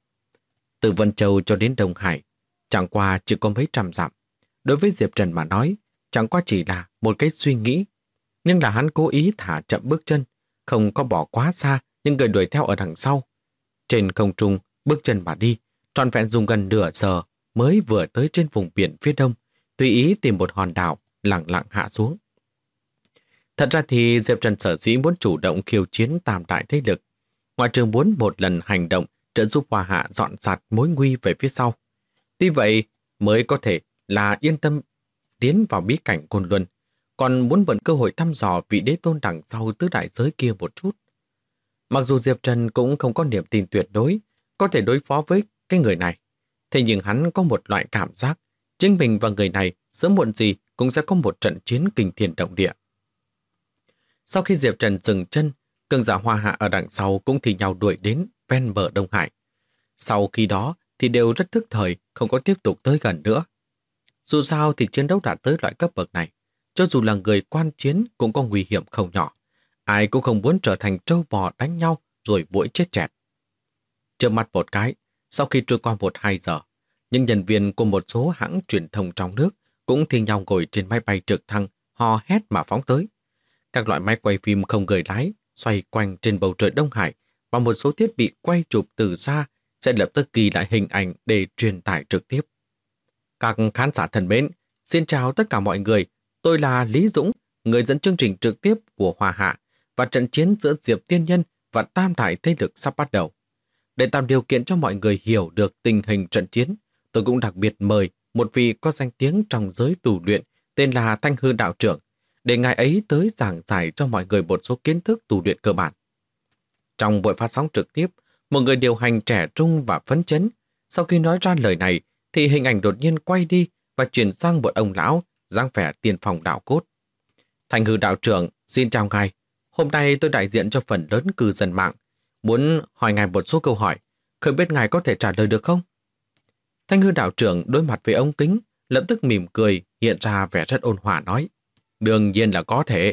Từ Vân Châu cho đến Đông Hải, chẳng qua chỉ có mấy trăm dặm. Đối với Diệp Trần mà nói, chẳng qua chỉ là một cái suy nghĩ, nhưng là hắn cố ý thả chậm bước chân, không có bỏ quá xa nhưng người đuổi theo ở đằng sau. Trên không trung, bước chân mà đi, trọn vẹn dùng gần nửa giờ mới vừa tới trên vùng biển phía đông, tùy ý tìm một hòn đảo, lặng lặng hạ xuống. Thật ra thì Diệp Trần sở dĩ muốn chủ động khiêu chiến tam đại thế lực, ngoại trừ muốn một lần hành động trợ giúp Hoa Hạ dọn sạch mối nguy về phía sau. Tuy vậy mới có thể là yên tâm tiến vào bí cảnh Côn Luân, còn muốn mượn cơ hội thăm dò vị đế tôn đằng sau tứ đại giới kia một chút. Mặc dù Diệp Trần cũng không có niềm tin tuyệt đối có thể đối phó với cái người này, thế nhưng hắn có một loại cảm giác chính mình và người này sớm muộn gì cũng sẽ có một trận chiến kinh thiên động địa. Sau khi Diệp Trần dừng chân, cường giả Hoa Hạ ở đằng sau cũng thì nhau đuổi đến ven bờ Đông Hải. Sau khi đó thì đều rất thức thời, không có tiếp tục tới gần nữa. Dù sao thì chiến đấu đã tới loại cấp bậc này, cho dù là người quan chiến cũng có nguy hiểm không nhỏ. Ai cũng không muốn trở thành trâu bò đánh nhau rồi muỗi chết chẹt. Chớp mắt một cái, sau khi trôi qua 1-2 giờ, những nhân viên của một số hãng truyền thông trong nước cũng thi nhau ngồi trên máy bay trực thăng, hò hét mà phóng tới. Các loại máy quay phim không người lái xoay quanh trên bầu trời Đông Hải và một số thiết bị quay chụp từ xa sẽ lập tức ghi lại hình ảnh để truyền tải trực tiếp. Các khán giả thân mến, xin chào tất cả mọi người. Tôi là Lý Dũng, người dẫn chương trình trực tiếp của Hoa Hạ, và trận chiến giữa Diệp Tiên Nhân và tam đại thế lực sắp bắt đầu. Để tạo điều kiện cho mọi người hiểu được tình hình trận chiến, tôi cũng đặc biệt mời một vị có danh tiếng trong giới tù luyện tên là Thanh Hư đạo trưởng, để ngài ấy tới giảng giải cho mọi người một số kiến thức tù luyện cơ bản. Trong buổi phát sóng trực tiếp, một người điều hành trẻ trung và phấn chấn. Sau khi nói ra lời này, thì hình ảnh đột nhiên quay đi và chuyển sang một ông lão dáng vẻ tiên phong đạo cốt. Thanh Hư đạo trưởng, xin chào ngài. Hôm nay tôi đại diện cho phần lớn cư dân mạng, muốn hỏi ngài một số câu hỏi, không biết ngài có thể trả lời được không? Thanh Hư đạo trưởng đối mặt với ống kính, lập tức mỉm cười, hiện ra vẻ rất ôn hòa nói. Đương nhiên là có thể.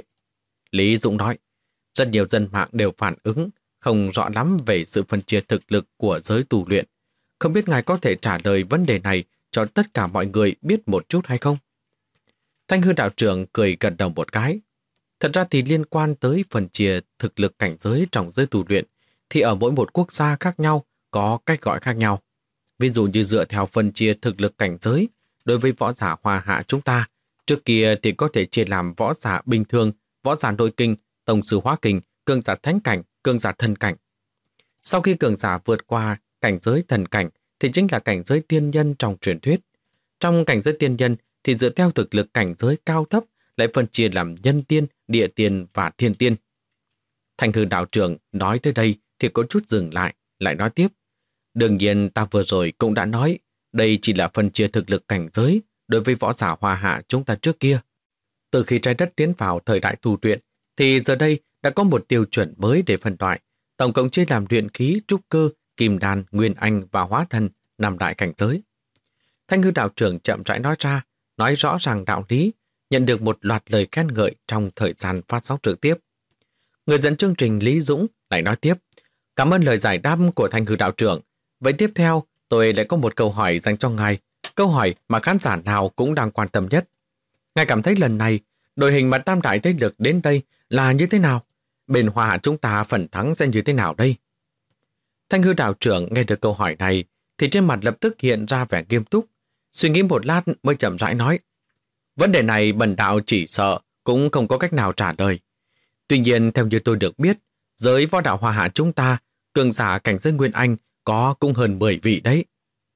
Lý Dũng nói, rất nhiều dân mạng đều phản ứng, không rõ lắm về sự phân chia thực lực của giới tù luyện. Không biết ngài có thể trả lời vấn đề này cho tất cả mọi người biết một chút hay không? Thanh Hư đạo trưởng cười gật đầu một cái. Thật ra thì liên quan tới phần chia thực lực cảnh giới trong giới tù luyện, thì ở mỗi một quốc gia khác nhau có cách gọi khác nhau. Ví dụ như dựa theo phần chia thực lực cảnh giới, đối với võ giả Hoa Hạ chúng ta, trước kia thì có thể chia làm võ giả bình thường, võ giả nội kinh, tổng sư hóa kinh, cường giả thánh cảnh, cường giả thần cảnh. Sau khi cường giả vượt qua cảnh giới thần cảnh thì chính là cảnh giới tiên nhân trong truyền thuyết. Trong cảnh giới tiên nhân thì dựa theo thực lực cảnh giới cao thấp lại phân chia làm nhân tiên, địa tiên và thiên tiên. Thanh Hư đạo trưởng nói tới đây thì có chút dừng lại nói tiếp. Đương nhiên ta vừa rồi cũng đã nói, đây chỉ là phân chia thực lực cảnh giới đối với võ giả Hoa Hạ chúng ta trước kia. Từ khi trái đất tiến vào thời đại tu luyện, thì giờ đây đã có một tiêu chuẩn mới để phân loại, tổng cộng chia làm luyện khí, trúc cơ, kim đan, nguyên anh và hóa thân, 5 đại cảnh giới. Thanh Hư đạo trưởng chậm rãi nói ra, nói rõ ràng đạo lý, nhận được một loạt lời khen ngợi trong thời gian phát sóng trực tiếp. Người dẫn chương trình Lý Dũng lại nói tiếp, cảm ơn lời giải đáp của Thanh Hư đạo trưởng. Vậy tiếp theo, tôi lại có một câu hỏi dành cho ngài, câu hỏi mà khán giả nào cũng đang quan tâm nhất. Ngài cảm thấy lần này, đội hình mà tam đại thế lực đến đây là như thế nào? Bên Hoa Hạ chúng ta phần thắng sẽ như thế nào đây? Thanh Hư đạo trưởng nghe được câu hỏi này thì trên mặt lập tức hiện ra vẻ nghiêm túc, suy nghĩ một lát mới chậm rãi nói. Vấn đề này bần đạo chỉ sợ cũng không có cách nào trả lời. Tuy nhiên theo như tôi được biết, giới võ đạo Hoa Hạ chúng ta, cường giả cảnh giới Nguyên Anh có cũng hơn 10 vị đấy.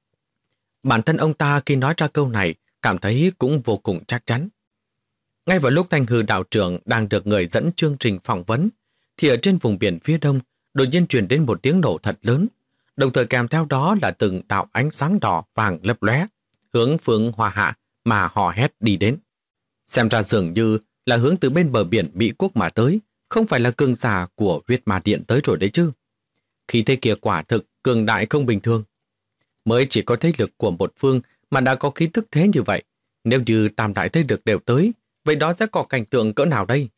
Bản thân ông ta khi nói ra câu này cảm thấy cũng vô cùng chắc chắn. Ngay vào lúc Thanh Hư đạo trưởng đang được người dẫn chương trình phỏng vấn, thì ở trên vùng biển phía đông đột nhiên truyền đến một tiếng nổ thật lớn, đồng thời kèm theo đó là từng đạo ánh sáng đỏ vàng lấp lóe, hướng phương Hoa Hạ mà hò hét đi đến. Xem ra dường như là hướng từ bên bờ biển Mỹ Quốc mà tới, không phải là cường giả của huyết ma điện tới rồi đấy chứ. Khí thế kia quả thực cường đại không bình thường. Mới chỉ có thế lực của một phương mà đã có khí tức thế như vậy. Nếu như tam đại thế lực đều tới, vậy đó sẽ có cảnh tượng cỡ nào đây?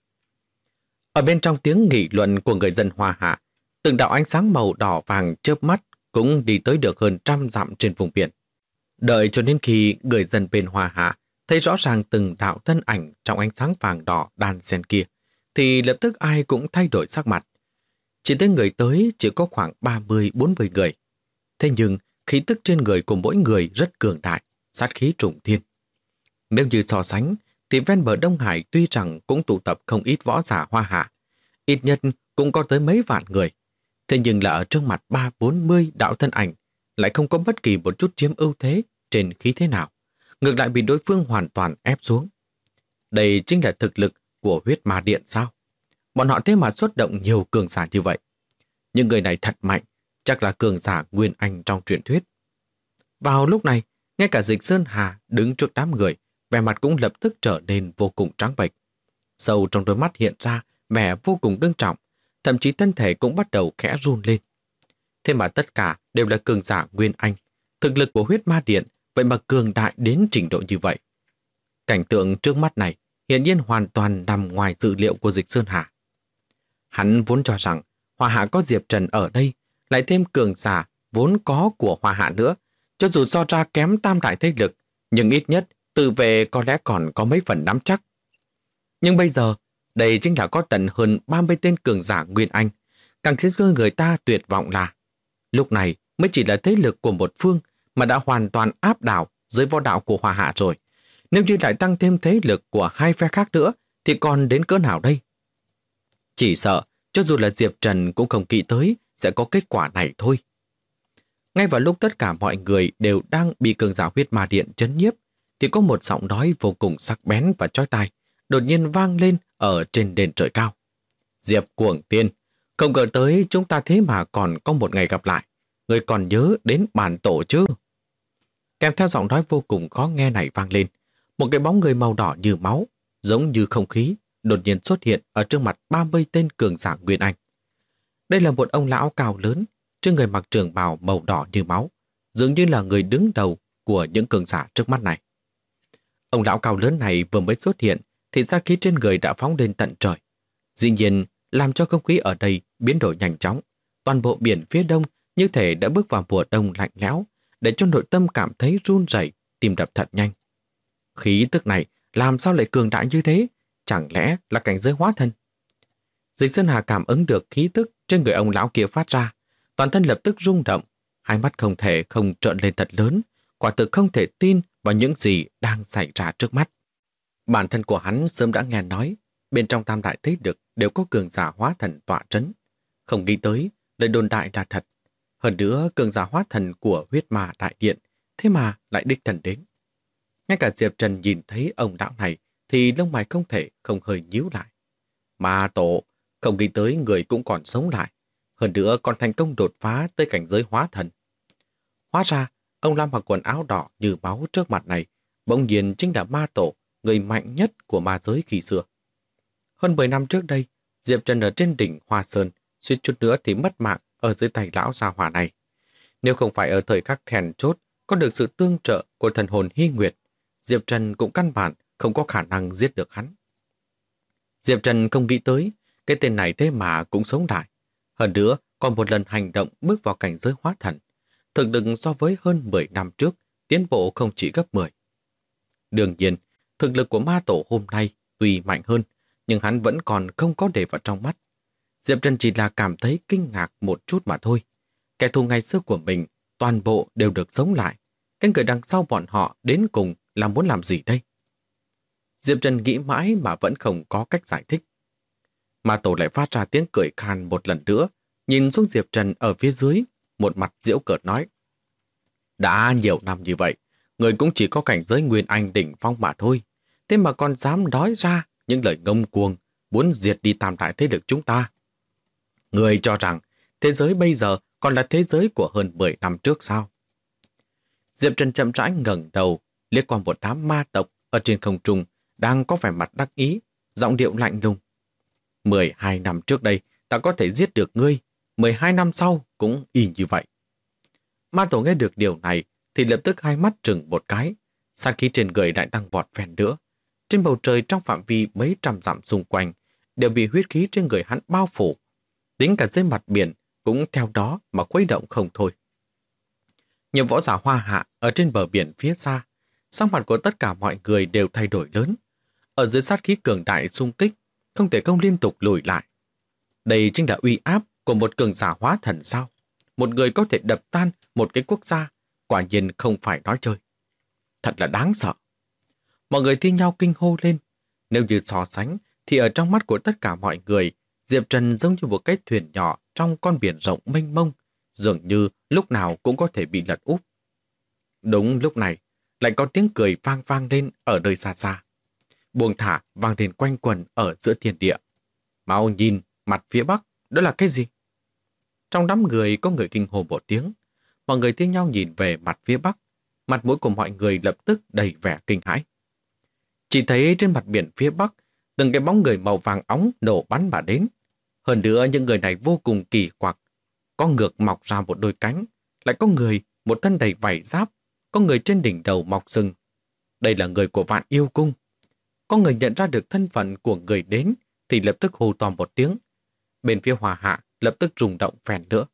Ở bên trong tiếng nghị luận của người dân Hoa Hạ, từng đạo ánh sáng màu đỏ vàng chớp mắt cũng đi tới được hơn 100 dặm trên vùng biển. Đợi cho đến khi người dân bên Hoa Hạ thấy rõ ràng từng đạo thân ảnh trong ánh sáng vàng đỏ đan xen kia, thì lập tức ai cũng thay đổi sắc mặt. Chỉ thấy người tới chỉ có khoảng 30-40 người. Thế nhưng khí tức trên người của mỗi người rất cường đại, sát khí trùng thiên. Nếu như so sánh, thì ven bờ Đông Hải tuy rằng cũng tụ tập không ít võ giả Hoa Hạ, ít nhất cũng có tới mấy vạn người. Thế nhưng là ở trước mặt 30-40 đạo thân ảnh lại không có bất kỳ một chút chiếm ưu thế trên khí thế nào. Ngược lại bị đối phương hoàn toàn ép xuống. Đây chính là thực lực của huyết ma điện sao? Bọn họ thế mà xuất động nhiều cường giả như vậy. Những người này thật mạnh, chắc là cường giả Nguyên Anh trong truyền thuyết. Vào lúc này, ngay cả Dịch Sơn Hà đứng trước đám người, vẻ mặt cũng lập tức trở nên vô cùng trắng bệch. Sâu trong đôi mắt hiện ra vẻ vô cùng nghiêm trọng, thậm chí thân thể cũng bắt đầu khẽ run lên. Thế mà tất cả đều là cường giả Nguyên Anh. Thực lực của huyết ma điện vậy mà cường đại đến trình độ như vậy. Cảnh tượng trước mắt này hiển nhiên hoàn toàn nằm ngoài dự liệu của Dịch Sơn Hà. Hắn vốn cho rằng Hoa Hạ có Diệp Trần ở đây, lại thêm cường giả vốn có của Hoa Hạ nữa, cho dù so ra kém tam đại thế lực, nhưng ít nhất tự vệ có lẽ còn có mấy phần nắm chắc. Nhưng bây giờ, đây chính là có tận hơn 30 tên cường giả Nguyên Anh, càng khiến người ta tuyệt vọng là lúc này mới chỉ là thế lực của một phương mà đã hoàn toàn áp đảo dưới võ đạo của Hoa Hạ rồi. Nếu như lại tăng thêm thế lực của hai phe khác nữa thì còn đến cỡ nào đây? Chỉ sợ cho dù là Diệp Trần cũng không nghĩ tới sẽ có kết quả này thôi. Ngay vào lúc tất cả mọi người đều đang bị cường giả huyết ma điện chấn nhiếp thì có một giọng nói vô cùng sắc bén và chói tai đột nhiên vang lên ở trên đền trời cao. Diệp Cuồng Tiên, không ngờ tới chúng ta thế mà còn có một ngày gặp lại. Người còn nhớ đến bản tổ chứ? Kèm theo giọng nói vô cùng khó nghe này vang lên, một cái bóng người màu đỏ như máu, giống như không khí, đột nhiên xuất hiện ở trước mặt 30 tên cường giả Nguyên Anh. Đây là một ông lão cao lớn, trên người mặc trường bào màu đỏ như máu, dường như là người đứng đầu của những cường giả trước mắt này. Ông lão cao lớn này vừa mới xuất hiện thì sát khí trên người đã phóng lên tận trời. Dĩ nhiên, làm cho không khí ở đây biến đổi nhanh chóng. Toàn bộ biển phía đông như thể đã bước vào mùa đông lạnh lẽo, để cho nội tâm cảm thấy run rẩy, tim đập thật nhanh. Khí tức này làm sao lại cường đại như thế? Chẳng lẽ là cảnh giới hóa thân? Dịch Sơn Hà cảm ứng được khí tức trên người ông lão kia phát ra, toàn thân lập tức rung động, hai mắt không thể không trợn lên thật lớn, quả thực không thể tin vào những gì đang xảy ra trước mắt. Bản thân của hắn sớm đã nghe nói, bên trong tam đại thế lực đều có cường giả hóa thần tọa trấn. Không nghĩ tới, lời đồn đại là thật. Hơn nữa, cường giả hóa thần của huyết ma đại điện, thế mà lại đích thần đến. Ngay cả Diệp Trần nhìn thấy ông lão này, thì lông mày không thể không hơi nhíu lại. Ma tổ, không nghĩ tới người cũng còn sống lại. Hơn nữa còn thành công đột phá tới cảnh giới hóa thần. Hóa ra, ông Lam mặc quần áo đỏ như máu trước mặt này, bỗng nhiên chính là ma tổ, người mạnh nhất của ma giới khi xưa. Hơn 10 năm trước đây, Diệp Trần ở trên đỉnh Hoa Sơn, suýt chút nữa thì mất mạng ở dưới tay lão gia hỏa này. Nếu không phải ở thời khắc then chốt có được sự tương trợ của thần hồn Hy Nguyệt, Diệp Trần cũng căn bản không có khả năng giết được hắn. Diệp Trần không nghĩ tới, cái tên này thế mà cũng sống lại. Hơn nữa, còn một lần hành động bước vào cảnh giới hóa thần. Thực lực so với hơn 10 năm trước, tiến bộ không chỉ gấp 10. Đương nhiên, thực lực của ma tổ hôm nay tuy mạnh hơn, nhưng hắn vẫn còn không có để vào trong mắt. Diệp Trần chỉ là cảm thấy kinh ngạc một chút mà thôi. Kẻ thù ngày xưa của mình, toàn bộ đều được sống lại. Cái người đằng sau bọn họ đến cùng là muốn làm gì đây? Diệp Trần nghĩ mãi mà vẫn không có cách giải thích. Ma tổ lại phát ra tiếng cười khan một lần nữa, nhìn xuống Diệp Trần ở phía dưới, một mặt giễu cợt nói. Đã nhiều năm như vậy, người cũng chỉ có cảnh giới Nguyên Anh đỉnh phong mà thôi. Thế mà còn dám nói ra những lời ngông cuồng, muốn diệt đi tam đại thế lực chúng ta. Người cho rằng thế giới bây giờ còn là thế giới của hơn 10 năm trước sao? Diệp Trần chậm rãi ngẩng đầu, liếc qua một đám ma tộc ở trên không trung đang có vẻ mặt đắc ý, giọng điệu lạnh lùng. 12 năm trước đây, ta có thể giết được ngươi, 12 năm sau cũng y như vậy. Ma tổ nghe được điều này thì lập tức hai mắt trừng một cái, sát khí trên người lại tăng vọt phèn nữa. Trên bầu trời trong phạm vi mấy trăm dặm xung quanh đều bị huyết khí trên người hắn bao phủ. Tính cả dưới mặt biển cũng theo đó mà khuấy động không thôi. Nhiều võ giả Hoa Hạ ở trên bờ biển phía xa, sắc mặt của tất cả mọi người đều thay đổi lớn. Ở dưới sát khí cường đại xung kích, không thể không liên tục lùi lại. Đây chính là uy áp của một cường giả hóa thần sao? Một người có thể đập tan một cái quốc gia, quả nhiên không phải nói chơi. Thật là đáng sợ. Mọi người thi nhau kinh hô lên. Nếu như so sánh, thì ở trong mắt của tất cả mọi người, Diệp Trần giống như một cái thuyền nhỏ trong con biển rộng mênh mông, dường như lúc nào cũng có thể bị lật úp. Đúng lúc này, lại có tiếng cười vang vang lên ở nơi xa xa. Buông thả vang lên quanh quần ở giữa thiên địa. Mau nhìn, mặt phía bắc, đó là cái gì? Trong đám người có người kinh hô một tiếng. Mọi người thi nhau nhìn về mặt phía bắc. Mặt mũi của mọi người lập tức đầy vẻ kinh hãi. Chỉ thấy trên mặt biển phía bắc, từng cái bóng người màu vàng óng nổ bắn mà đến. Hơn nữa những người này vô cùng kỳ quặc. Có ngược mọc ra một đôi cánh, lại có người một thân đầy vảy giáp, có người trên đỉnh đầu mọc sừng. Đây là người của Vạn Yêu Cung. Có người nhận ra được thân phận của người đến thì lập tức hô to một tiếng. Bên phía Hòa Hạ lập tức rung động phèn nữa.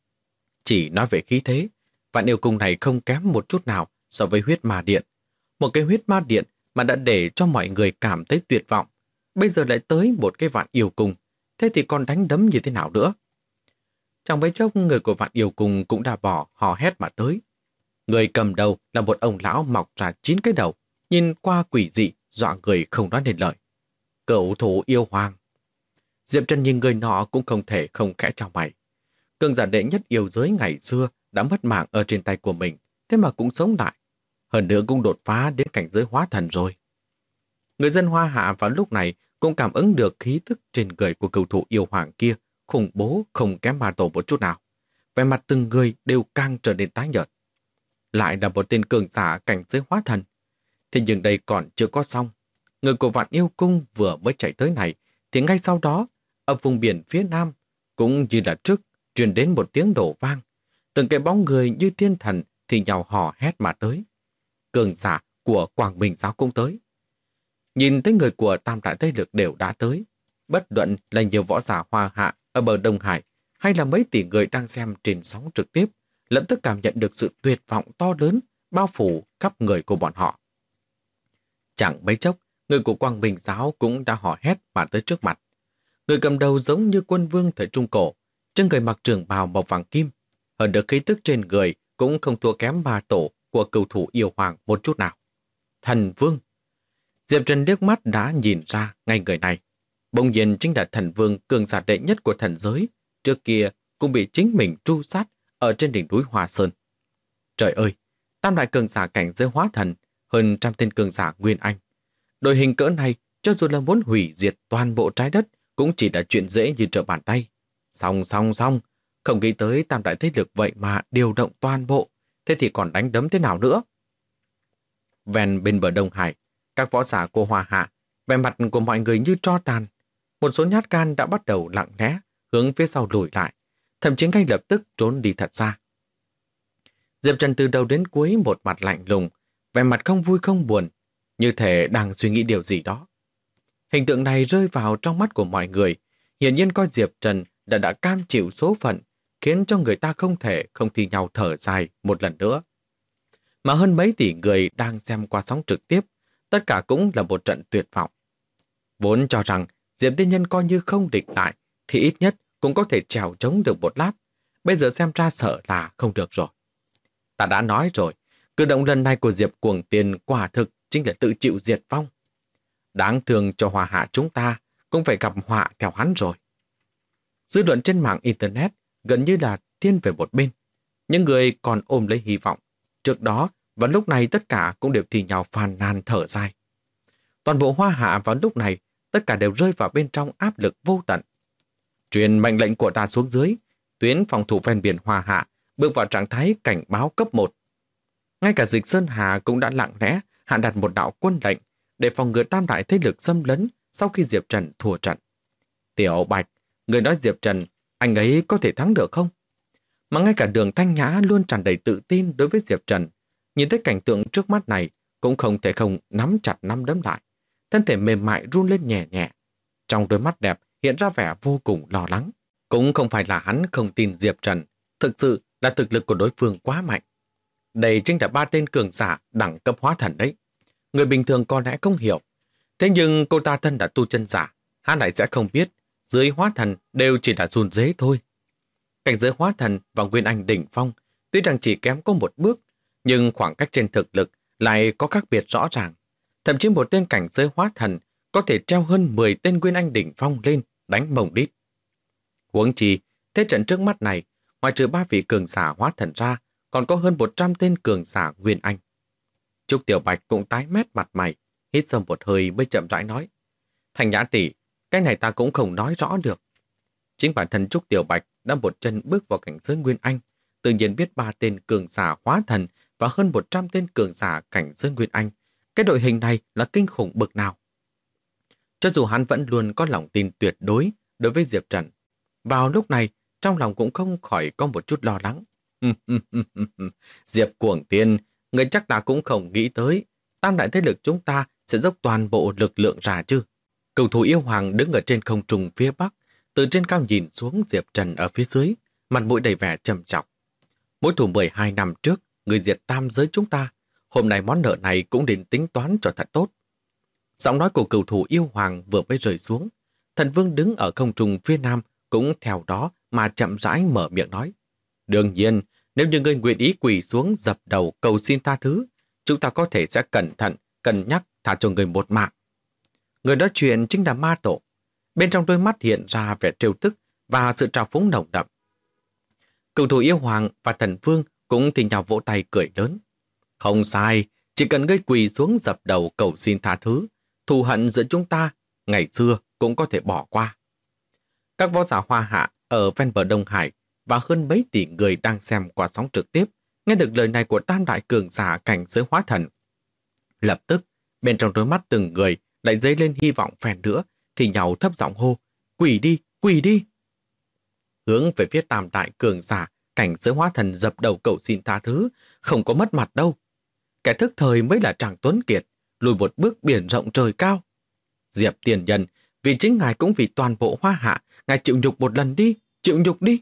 Chỉ nói về khí thế, Vạn Yêu Cung này không kém một chút nào so với huyết ma điện. Một cái huyết ma điện mà đã để cho mọi người cảm thấy tuyệt vọng. Bây giờ lại tới một cái Vạn Yêu Cung. Thế thì còn đánh đấm như thế nào nữa? Trong mấy chốc người của Vạn Yêu Cung cũng đã bỏ hò hét mà tới. Người cầm đầu là một ông lão mọc ra 9 cái đầu, nhìn qua quỷ dị, dọa người không nói nên lời. Cậu thủ yêu hoàng. Diệp Trần nhìn người nọ cũng không thể không khẽ chào mày. Cường giả đệ nhất yêu giới ngày xưa đã mất mạng ở trên tay của mình, thế mà cũng sống lại. Hơn nữa cũng đột phá đến cảnh giới hóa thần rồi. Người dân Hoa Hạ vào lúc này cũng cảm ứng được khí tức trên người của cầu thủ yêu hoàng kia, khủng bố không kém ma tổ một chút nào. Vẻ mặt từng người đều càng trở nên tái nhợt. Lại là một tên cường giả cảnh giới hóa thần. Thế nhưng đây còn chưa có xong. Người của Vạn Yêu Cung vừa mới chạy tới này, thì ngay sau đó, ở vùng biển phía nam, cũng như là trước, truyền đến một tiếng đổ vang. Từng cái bóng người như thiên thần thì nhào hò hét mà tới. Cường giả của Quảng Bình giáo cũng tới. Nhìn thấy người của Tam Đại Thế Lực đều đã tới. Bất luận là nhiều võ giả Hoa Hạ ở bờ Đông Hải hay là mấy tỷ người đang xem trên sóng trực tiếp, lập tức cảm nhận được sự tuyệt vọng to lớn bao phủ khắp người của bọn họ. Chẳng mấy chốc, người của Quang Bình giáo cũng đã hò hét mà tới trước mặt. Người cầm đầu giống như quân vương thời Trung Cổ, trên người mặc trường bào màu vàng kim, hơn được khí tức trên người cũng không thua kém ma tổ của cầu thủ yêu hoàng một chút nào. Thần Vương. Diệp Trần liếc mắt đã nhìn ra ngay người này. Bỗng nhiên chính là thần vương cường giả đệ nhất của thần giới, trước kia cũng bị chính mình tru sát ở trên đỉnh núi Hoa Sơn. Trời ơi, tam đại cường giả cảnh giới hóa thần, hơn trăm tên cường giả nguyên anh. Đội hình cỡ này, cho dù là muốn hủy diệt toàn bộ trái đất, cũng chỉ là chuyện dễ như trở bàn tay. Xong, không nghĩ tới tam đại thế lực vậy mà điều động toàn bộ, thế thì còn đánh đấm thế nào nữa? Ven bên bờ Đông Hải, các võ giả của Hoa Hạ, vẻ mặt của mọi người như tro tàn. Một số nhát gan đã bắt đầu lặng lẽ, hướng phía sau lùi lại, thậm chí ngay lập tức trốn đi thật xa. Diệp Trần từ đầu đến cuối một mặt lạnh lùng, vẻ mặt không vui không buồn, như thể đang suy nghĩ điều gì đó. Hình tượng này rơi vào trong mắt của mọi người, hiển nhiên coi Diệp Trần đã cam chịu số phận, khiến cho người ta không thể không thi nhau thở dài một lần nữa. Mà hơn mấy tỷ người đang xem qua sóng trực tiếp, tất cả cũng là một trận tuyệt vọng. Vốn cho rằng Diệp Tiên Nhân coi như không địch lại, thì ít nhất cũng có thể trèo trống được một lát. Bây giờ xem ra sợ là không được rồi. Ta đã nói rồi, cử động lần này của Diệp Cuồng Tiên quả thực chính là tự chịu diệt vong. Đáng thương cho Hòa Hạ chúng ta cũng phải gặp họa theo hắn rồi. Dư luận trên mạng Internet gần như là thiên về một bên. Những người còn ôm lấy hy vọng. Trước đó và lúc này tất cả cũng đều thì nhau phàn nàn thở dài. Toàn bộ Hoa Hạ vào lúc này tất cả đều rơi vào bên trong áp lực vô tận. Truyền mệnh lệnh của ta xuống dưới, tuyến phòng thủ ven biển Hoa Hạ bước vào trạng thái cảnh báo cấp 1. Ngay cả Dịch Sơn Hà cũng đã lặng lẽ hạ đặt một đạo quân lệnh để phòng ngừa tam đại thế lực xâm lấn sau khi Diệp Trần thua trận. Tiểu Bạch, người nói Diệp Trần, anh ấy có thể thắng được không? Mà ngay cả Đường Thanh Nhã luôn tràn đầy tự tin đối với Diệp Trần, nhìn thấy cảnh tượng trước mắt này cũng không thể không nắm chặt nắm đấm lại. Thân thể mềm mại run lên nhẹ nhẹ. Trong đôi mắt đẹp hiện ra vẻ vô cùng lo lắng. Cũng không phải là hắn không tin Diệp Trần, thực sự là thực lực của đối phương quá mạnh. Đây chính là 3 tên cường giả đẳng cấp hóa thần đấy. Người bình thường có lẽ không hiểu. Thế nhưng cô ta thân đã tu chân giả, hắn lại sẽ không biết dưới hóa thần đều chỉ là run rế thôi. Cảnh giới hóa thần và nguyên anh đỉnh phong tuy rằng chỉ kém có một bước, nhưng khoảng cách trên thực lực lại có khác biệt rõ ràng. Thậm chí một tên cảnh giới hóa thần có thể treo hơn 10 tên nguyên anh đỉnh phong lên đánh mông đít. Huống chi, Thế trận trước mắt này, ngoài trừ 3 vị cường giả hóa thần ra, còn có hơn 100 tên cường giả Nguyên Anh. Trúc Tiểu Bạch cũng tái mét mặt mày, hít sâu một hơi mới chậm rãi nói. Thanh Nhã tỷ, cái này ta cũng không nói rõ được. Chính bản thân Trúc Tiểu Bạch đã một chân bước vào cảnh giới Nguyên Anh, tự nhiên biết 3 tên cường giả hóa thần và hơn 100 tên cường giả cảnh giới Nguyên Anh. Cái đội hình này là kinh khủng bực nào. Cho dù hắn vẫn luôn có lòng tin tuyệt đối đối với Diệp Trần, vào lúc này trong lòng cũng không khỏi có một chút lo lắng. Diệp Cuồng Tiên, người chắc là cũng không nghĩ tới tam đại thế lực chúng ta sẽ dốc toàn bộ lực lượng ra chứ. Cầu thủ yêu hoàng đứng ở trên không trung phía bắc, từ trên cao nhìn xuống Diệp Trần ở phía dưới, mặt mũi đầy vẻ trầm trọng. Mối thù 12 năm trước, người diệt tam giới chúng ta, hôm nay món nợ này cũng đến tính toán cho thật tốt. Giọng nói của cầu thủ yêu hoàng vừa mới rơi xuống, Thần Vương đứng ở không trung phía nam cũng theo đó mà chậm rãi mở miệng nói. Đương nhiên, nếu như ngươi nguyện ý quỳ xuống dập đầu cầu xin tha thứ, chúng ta có thể sẽ cẩn thận, cân nhắc thả cho người một mạng. Người nói chuyện chính là Ma Tổ. Bên trong đôi mắt hiện ra vẻ trêu tức và sự trào phúng nồng đậm. Cựu thủ yêu hoàng và Thần Vương cũng thì nhau vỗ tay cười lớn. Không sai, chỉ cần ngươi quỳ xuống dập đầu cầu xin tha thứ, thù hận giữa chúng ta ngày xưa cũng có thể bỏ qua. Các võ giả Hoa Hạ ở ven bờ Đông Hải và hơn mấy tỷ người đang xem qua sóng trực tiếp nghe được lời này của tam đại cường giả cảnh giới hóa thần. Lập tức, bên trong đôi mắt từng người lại dấy lên hy vọng phèn nữa, thì nhau thấp giọng hô, quỳ đi, quỳ đi. Hướng về phía tam đại cường giả cảnh giới hóa thần dập đầu cầu xin tha thứ, không có mất mặt đâu. Kẻ thức thời mới là Tràng Tuấn Kiệt, lùi một bước biển rộng trời cao. Diệp tiền nhân, vì chính ngài cũng vì toàn bộ Hoa Hạ, ngài chịu nhục một lần đi, chịu nhục đi.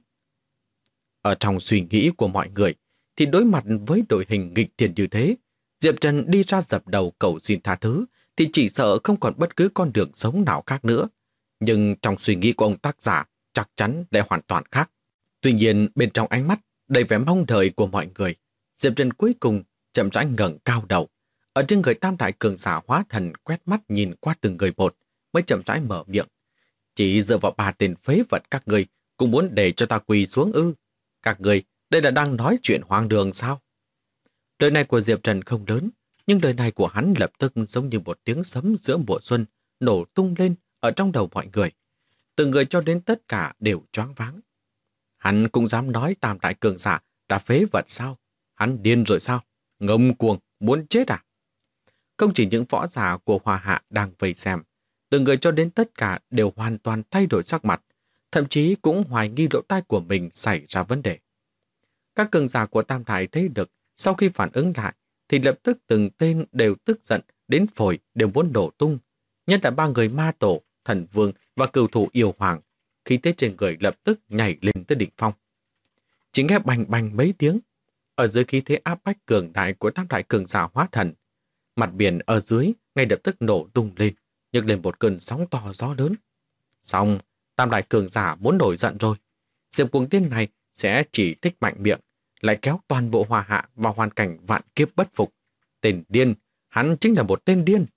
Ở trong suy nghĩ của mọi người, thì đối mặt với đội hình nghịch thiên như thế, Diệp Trần đi ra dập đầu cầu xin tha thứ, thì chỉ sợ không còn bất cứ con đường sống nào khác nữa. Nhưng trong suy nghĩ của ông tác giả, chắc chắn lại hoàn toàn khác. Tuy nhiên, bên trong ánh mắt đầy vẻ mong đợi của mọi người, Diệp Trần cuối cùng chậm rãi ngẩng cao đầu. Ở trên người tam đại cường giả hóa thần quét mắt nhìn qua từng người một, mới chậm rãi mở miệng. Chỉ dựa vào 3 tên phế vật các người cũng muốn để cho ta quỳ xuống ư? Các người, đây là đang nói chuyện hoang đường sao? Lời này của Diệp Trần không lớn, nhưng lời này của hắn lập tức giống như một tiếng sấm giữa mùa xuân nổ tung lên ở trong đầu mọi người. Từng người cho đến tất cả đều choáng váng. Hắn cũng dám nói tam đại cường giả đã phế vật sao? Hắn điên rồi sao? Ngông cuồng, muốn chết à? Không chỉ những võ giả của Hoa Hạ đang vây xem, từng người cho đến tất cả đều hoàn toàn thay đổi sắc mặt, thậm chí cũng hoài nghi lỗ tai của mình xảy ra vấn đề. Các cường giả của tam đại thế lực sau khi phản ứng lại thì lập tức từng tên đều tức giận đến phổi đều muốn nổ tung. Nhất là 3 người Ma Tổ, Thần Vương và cừu thủ yêu hoàng, khí thế trên người lập tức nhảy lên tới đỉnh phong. Chỉ nghe bành bành mấy tiếng, ở dưới khí thế áp bách cường đại của tam đại cường giả hóa thần, mặt biển ở dưới ngay lập tức nổ tung lên, nhấc lên một cơn sóng to gió lớn. Xong, tam đại cường giả muốn nổi giận rồi. Diệp Cuồng Tiên này sẽ chỉ thích mạnh miệng, lại kéo toàn bộ Hoa Hạ vào hoàn cảnh vạn kiếp bất phục. Tên điên, hắn chính là một tên điên.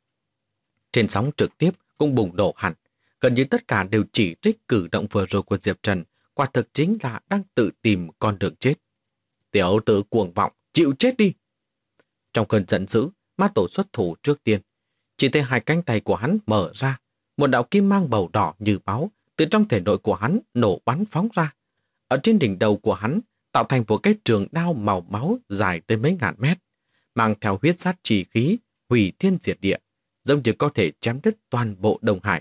Trên sóng trực tiếp cũng bùng nổ hẳn, gần như tất cả đều chỉ trích cử động vừa rồi của Diệp Trần, quả thực chính là đang tự tìm con đường chết. Tiểu tử cuồng vọng, chịu chết đi. Trong cơn giận dữ, Ma Tổ xuất thủ trước tiên. Chỉ thấy 2 cánh tay của hắn mở ra, một đạo kim mang màu đỏ như máu từ trong thể nội của hắn nổ bắn phóng ra. Ở trên đỉnh đầu của hắn tạo thành một cái trường đao màu máu dài tới mấy ngàn mét, mang theo huyết sát chi khí, hủy thiên diệt địa, giống như có thể chém đứt toàn bộ Đông Hải.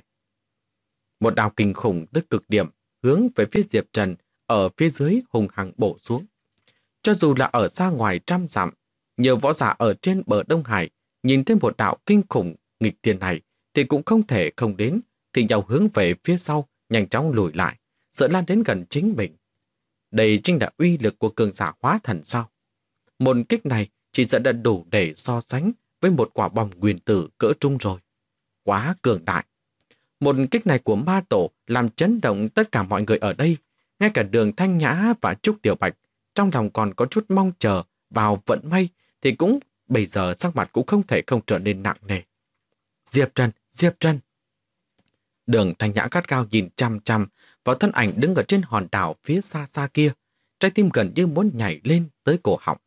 Một đao kinh khủng tới cực điểm hướng về phía Diệp Trần ở phía dưới hùng hăng bổ xuống. Cho dù là ở xa ngoài trăm dặm, nhiều võ giả ở trên bờ Đông Hải nhìn thấy một đạo kinh khủng nghịch thiên này thì cũng không thể không đến, thì nhau hướng về phía sau nhanh chóng lùi lại, sợ lan đến gần chính mình. Đây chính là uy lực của cường giả hóa thần sao? Một kích này chỉ sợ đã đủ để so sánh với một quả bom nguyên tử cỡ trung rồi. Quá cường đại. Một kích này của Ma Tổ làm chấn động tất cả mọi người ở đây, ngay cả Đường Thanh Nhã và Trúc Tiểu Bạch trong lòng còn có chút mong chờ vào vận may, thì cũng bây giờ sắc mặt cũng không thể không trở nên nặng nề. Diệp Trần, Diệp Trần. Đường Thanh Nhã gắt gao nhìn chăm chăm vào thân ảnh đứng ở trên hòn đảo phía xa xa kia, trái tim gần như muốn nhảy lên tới cổ họng.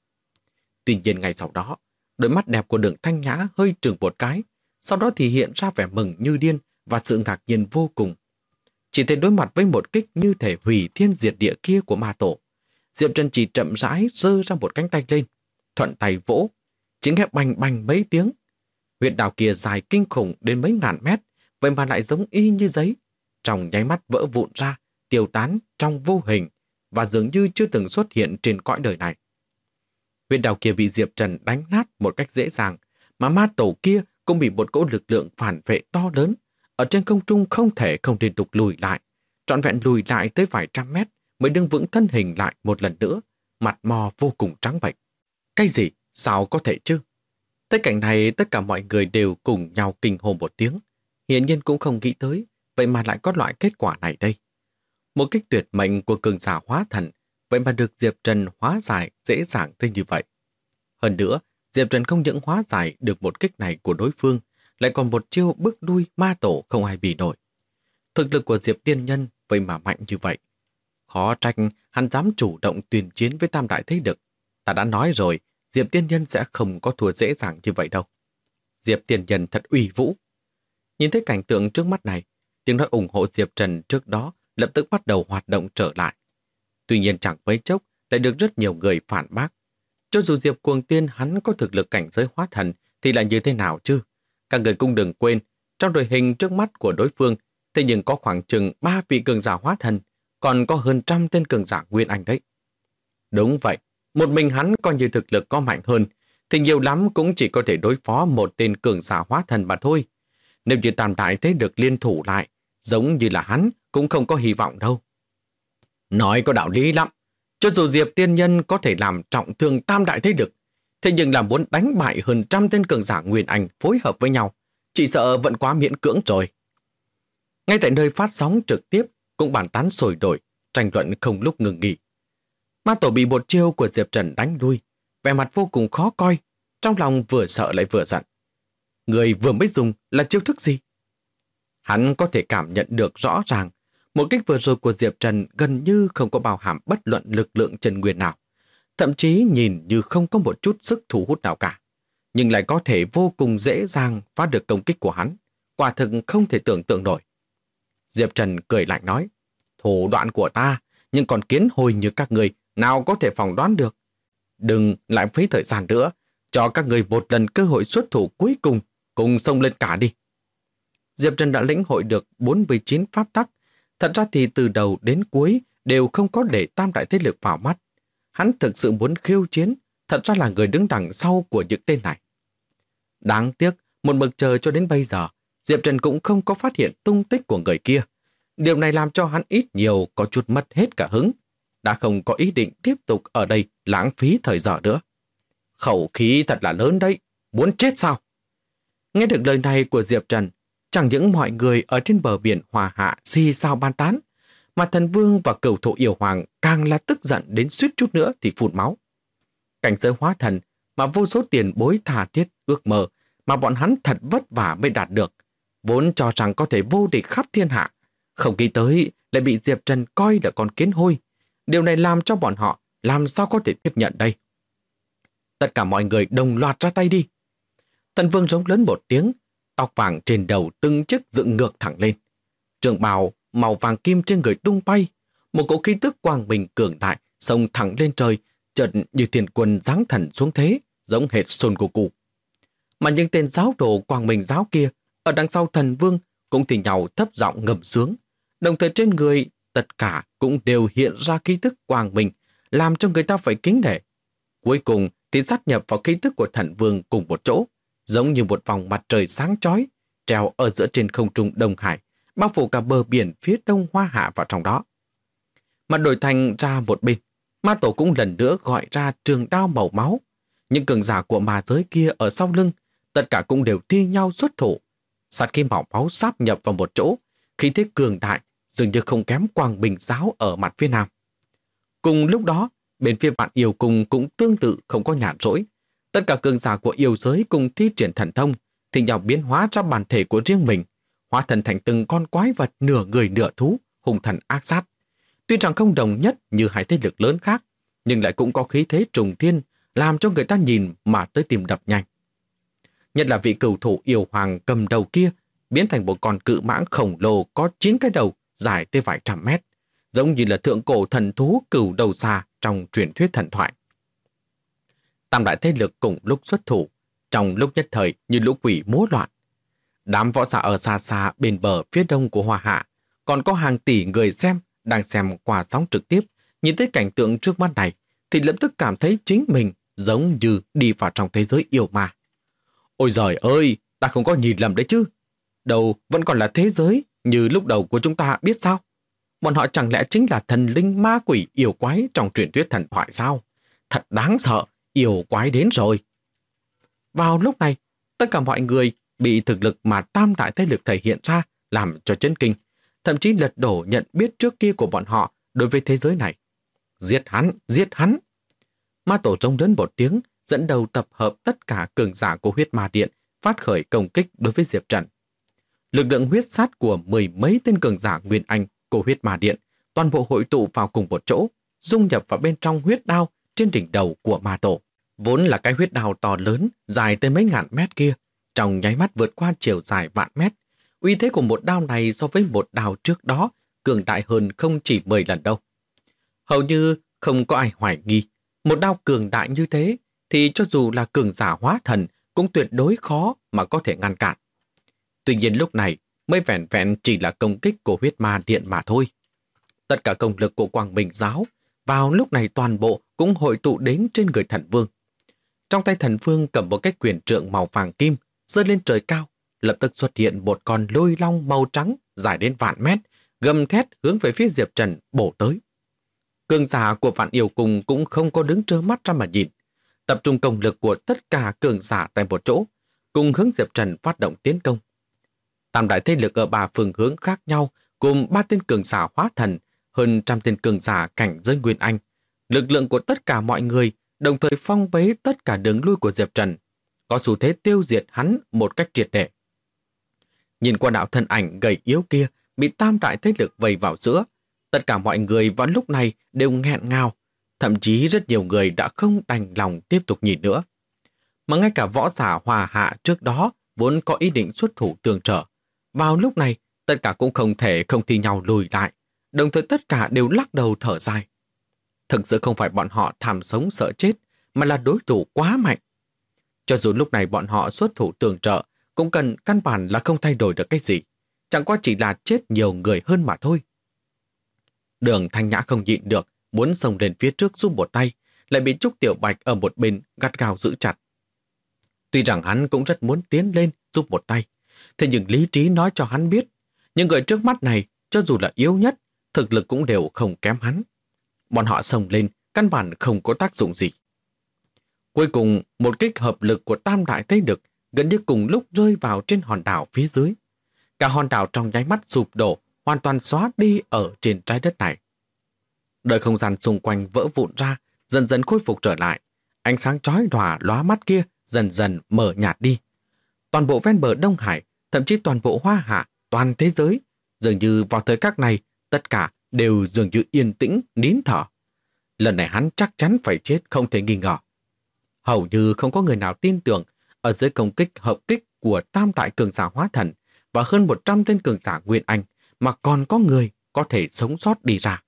Tuy nhiên ngay sau đó, đôi mắt đẹp của Đường Thanh Nhã hơi trừng một cái, sau đó thì hiện ra vẻ mừng như điên và sự ngạc nhiên vô cùng. Chỉ thấy đối mặt với một kích như thể hủy thiên diệt địa kia của ma tổ, Diệp Trần chỉ chậm rãi giơ ra một cánh tay lên, thuận tay vỗ, chỉ nghe bành bành mấy tiếng. Huyệt đạo kia dài kinh khủng đến mấy ngàn mét, vậy mà lại giống y như giấy, trong nháy mắt vỡ vụn ra, tiêu tán trong vô hình và dường như chưa từng xuất hiện trên cõi đời này. Huyệt đạo kia bị Diệp Trần đánh nát một cách dễ dàng, mà ma tổ kia cũng bị một cỗ lực lượng phản vệ to lớn ở trên không trung không thể không liên tục lùi lại, trọn vẹn lùi lại tới vài trăm mét mới đứng vững thân hình lại một lần nữa, mặt mò vô cùng trắng bệch. Cái gì? Sao có thể chứ? Tới cảnh này tất cả mọi người đều cùng nhau kinh hô một tiếng, hiển nhiên cũng không nghĩ tới, vậy mà lại có loại kết quả này đây. Một kích tuyệt mệnh của cường giả hóa thần, vậy mà được Diệp Trần hóa giải dễ dàng tới như vậy. Hơn nữa, Diệp Trần không những hóa giải được một kích này của đối phương, lại còn một chiêu bước lui ma tổ không ai bì nổi. Thực lực của Diệp Tiên Nhân vậy mà mạnh như vậy. Khó trách hắn dám chủ động tuyên chiến với tam đại thế lực. Ta đã nói rồi, Diệp Tiên Nhân sẽ không có thua dễ dàng như vậy đâu. Diệp Tiên Nhân thật uy vũ. Nhìn thấy cảnh tượng trước mắt này, tiếng nói ủng hộ Diệp Trần trước đó lập tức bắt đầu hoạt động trở lại. Tuy nhiên chẳng mấy chốc lại được rất nhiều người phản bác. Cho dù Diệp Cuồng Tiên hắn có thực lực cảnh giới hóa thần thì là như thế nào chứ? Các người cũng đừng quên, trong đội hình trước mắt của đối phương thế nhưng có khoảng chừng 3 vị cường giả hóa thần, còn có hơn 100 tên cường giả nguyên anh đấy. Đúng vậy, một mình hắn coi như thực lực có mạnh hơn, thì nhiều lắm cũng chỉ có thể đối phó một tên cường giả hóa thần mà thôi. Nếu như tam đại thế được liên thủ lại, giống như là hắn cũng không có hy vọng đâu. Nói có đạo lý lắm, cho dù Diệp Tiên Nhân có thể làm trọng thương tam đại thế lực, thế nhưng là muốn đánh bại hơn 100 tên cường giả nguyên anh phối hợp với nhau, chỉ sợ vẫn quá miễn cưỡng rồi. Ngay tại nơi phát sóng trực tiếp cũng bàn tán sôi nổi, tranh luận không lúc ngừng nghỉ. Ma tổ bị một chiêu của Diệp Trần đánh lui, vẻ mặt vô cùng khó coi, trong lòng vừa sợ lại vừa giận. Người vừa mới dùng là chiêu thức gì? Hắn có thể cảm nhận được rõ ràng, một kích vừa rồi của Diệp Trần gần như không có bao hàm bất luận lực lượng chân nguyên nào, thậm chí nhìn như không có một chút sức thu hút nào cả, nhưng lại có thể vô cùng dễ dàng phá được công kích của hắn, quả thực không thể tưởng tượng nổi. Diệp Trần cười lạnh nói, thủ đoạn của ta, nhưng còn kiến hồi như các người nào có thể phỏng đoán được. Đừng lại phí thời gian nữa, cho các người một lần cơ hội xuất thủ cuối cùng xông lên cả đi. Diệp Trần đã lĩnh hội được 49 pháp tắc, thật ra thì từ đầu đến cuối đều không có để tam đại thế lực vào mắt. Hắn thực sự muốn khiêu chiến, thật ra là người đứng đằng sau của những tên này. Đáng tiếc, một mực chờ cho đến bây giờ, Diệp Trần cũng không có phát hiện tung tích của người kia. Điều này làm cho hắn ít nhiều có chút mất hết cả hứng, đã không có ý định tiếp tục ở đây lãng phí thời giờ nữa. Khẩu khí thật là lớn đấy, muốn chết sao? Nghe được lời này của Diệp Trần, chẳng những mọi người ở trên bờ biển Hòa Hạ xì xào bàn tán, mà Thần Vương và Cửu Thổ Yêu Hoàng càng là tức giận đến suýt chút nữa thì phun máu. Cảnh giới hóa thần mà vô số tiền bối tha thiết ước mơ mà bọn hắn thật vất vả mới đạt được, vốn cho rằng có thể vô địch khắp thiên hạ, không nghĩ tới lại bị Diệp Trần coi là con kiến hôi. Điều này làm cho bọn họ làm sao có thể tiếp nhận đây? Tất cả mọi người đồng loạt ra tay đi. Thần Vương giống lớn một tiếng, tóc vàng trên đầu từng chiếc dựng ngược thẳng lên. Trường bào màu vàng kim trên người tung bay, một cỗ khí tức quang minh cường đại xông thẳng lên trời, chợt như thiên quân giáng thần xuống thế, giống hệt Son Goku. Mà những tên giáo đồ quang minh giáo kia ở đằng sau Thần Vương cũng thì nhau thấp giọng ngầm sướng, đồng thời trên người tất cả cũng đều hiện ra khí tức quang minh, làm cho người ta phải kính nể. Cuối cùng thì sát nhập vào khí tức của Thần Vương cùng một chỗ, giống như một vòng mặt trời sáng chói treo ở giữa trên không trung Đông Hải, bao phủ cả bờ biển phía đông Hoa Hạ vào trong đó. Mà đổi thành ra một bên, ma tổ cũng lần nữa gọi ra trường đao màu máu. Những cường giả của ma giới kia ở sau lưng, tất cả cũng đều thi nhau xuất thủ. Sát khí màu máu sáp nhập vào một chỗ, khí thế cường đại dường như không kém Quang Bình giáo ở mặt phía nam. Cùng lúc đó, bên phía Vạn Yêu Cung cũng tương tự không có nhàn rỗi. Tất cả cường giả của yêu giới cùng thi triển thần thông, thì nhau biến hóa ra bản thể của riêng mình, hóa thân thành từng con quái vật nửa người nửa thú, hung thần ác sát. Tuy rằng không đồng nhất như hai thế lực lớn khác, nhưng lại cũng có khí thế trùng thiên, làm cho người ta nhìn mà tới tim đập nhanh. Nhất là vị cửu thủ yêu hoàng cầm đầu kia, biến thành một con cự mãng khổng lồ có 9 cái đầu, dài tới vài trăm mét, giống như là thượng cổ thần thú cửu đầu xà trong truyền thuyết thần thoại. Tam đại thế lực cùng lúc xuất thủ, trong lúc nhất thời như lũ quỷ múa loạn. Đám võ giả ở xa xa bên bờ phía đông của Hoa Hạ, còn có hàng tỷ người đang xem qua sóng trực tiếp, nhìn thấy cảnh tượng trước mắt này, thì lập tức cảm thấy chính mình giống như đi vào trong thế giới yêu ma. Ôi giời ơi, ta không có nhìn lầm đấy chứ. Đâu vẫn còn là thế giới như lúc đầu của chúng ta biết sao? Bọn họ chẳng lẽ chính là thần linh ma quỷ yêu quái trong truyền thuyết thần thoại sao? Thật đáng sợ, yêu quái đến rồi. Vào lúc này, tất cả mọi người bị thực lực mà tam đại thế lực thể hiện ra làm cho chấn kinh, thậm chí lật đổ nhận biết trước kia của bọn họ đối với thế giới này. Giết hắn, giết hắn! Ma tổ trông lớn một tiếng, dẫn đầu tập hợp tất cả cường giả của huyết ma điện, phát khởi công kích đối với Diệp Trần. Lực lượng huyết sát của 10 mấy tên cường giả Nguyên Anh của huyết ma điện toàn bộ hội tụ vào cùng một chỗ, dung nhập vào bên trong huyết đao trên đỉnh đầu của ma tổ. Vốn là cái huyết đao to lớn, dài tới mấy ngàn mét kia, trong nháy mắt vượt qua chiều dài vạn mét. Uy thế của một đao này so với một đao trước đó cường đại hơn không chỉ 10 lần đâu. Hầu như không có ai hoài nghi, một đao cường đại như thế thì cho dù là cường giả hóa thần cũng tuyệt đối khó mà có thể ngăn cản. Tuy nhiên lúc này mới vẹn vẹn chỉ là công kích của huyết ma điện mà thôi. Tất cả công lực của Quang Minh giáo vào lúc này toàn bộ cũng hội tụ đến trên người thần vương. Trong tay thần vương cầm một cái quyền trượng màu vàng kim giơ lên trời cao, lập tức xuất hiện một con lôi long màu trắng dài đến vạn mét, gầm thét hướng về phía Diệp Trần bổ tới. Cường giả của Vạn Yêu Cung cũng không có đứng trơ mắt ra mà nhìn, tập trung công lực của tất cả cường giả tại một chỗ, cùng hướng Diệp Trần phát động tiến công. Tam đại thế lực ở 3 phương hướng khác nhau, cùng 3 tên cường giả hóa thần, hơn 100 tên cường giả cảnh giới Nguyên Anh. Lực lượng của tất cả mọi người đồng thời phong bế tất cả đường lui của Diệp Trần, có xu thế tiêu diệt hắn một cách triệt để. Nhìn qua đạo thân ảnh gầy yếu kia bị tam đại thế lực vây vào giữa, tất cả mọi người vào lúc này đều nghẹn ngào, thậm chí rất nhiều người đã không đành lòng tiếp tục nhìn nữa. Mà ngay cả võ giả Hòa Hạ trước đó vốn có ý định xuất thủ tương trợ, vào lúc này tất cả cũng không thể không thi nhau lùi lại, đồng thời tất cả đều lắc đầu thở dài. Thực sự không phải bọn họ tham sống sợ chết, mà là đối thủ quá mạnh. Cho dù lúc này bọn họ xuất thủ tương trợ, cũng cần căn bản là không thay đổi được cái gì, chẳng qua chỉ là chết nhiều người hơn mà thôi. Đường Thanh Nhã không nhịn được, muốn xông lên phía trước giúp một tay, lại bị Trúc Tiểu Bạch ở một bên gắt gao giữ chặt. Tuy rằng hắn cũng rất muốn tiến lên giúp một tay, thế nhưng lý trí nói cho hắn biết, những người trước mắt này, cho dù là yếu nhất, thực lực cũng đều không kém hắn. Bọn họ xông lên, căn bản không có tác dụng gì. Cuối cùng, một kích hợp lực của tam đại thế lực gần như cùng lúc rơi vào trên hòn đảo phía dưới. Cả hòn đảo trong nháy mắt sụp đổ, hoàn toàn xóa đi ở trên trái đất này. Đợi không gian xung quanh vỡ vụn ra, dần dần khôi phục trở lại. Ánh sáng chói lòa lóa mắt kia dần dần mở nhạt đi. Toàn bộ ven bờ Đông Hải, thậm chí toàn bộ Hoa Hạ, toàn thế giới, dường như vào thời khắc này, tất cả đều dường như yên tĩnh, nín thở. Lần này hắn chắc chắn phải chết không thể nghi ngờ. Hầu như không có người nào tin tưởng ở dưới công kích hợp kích của tam đại cường giả hóa thần và hơn 100 tên cường giả Nguyên Anh mà còn có người có thể sống sót đi ra.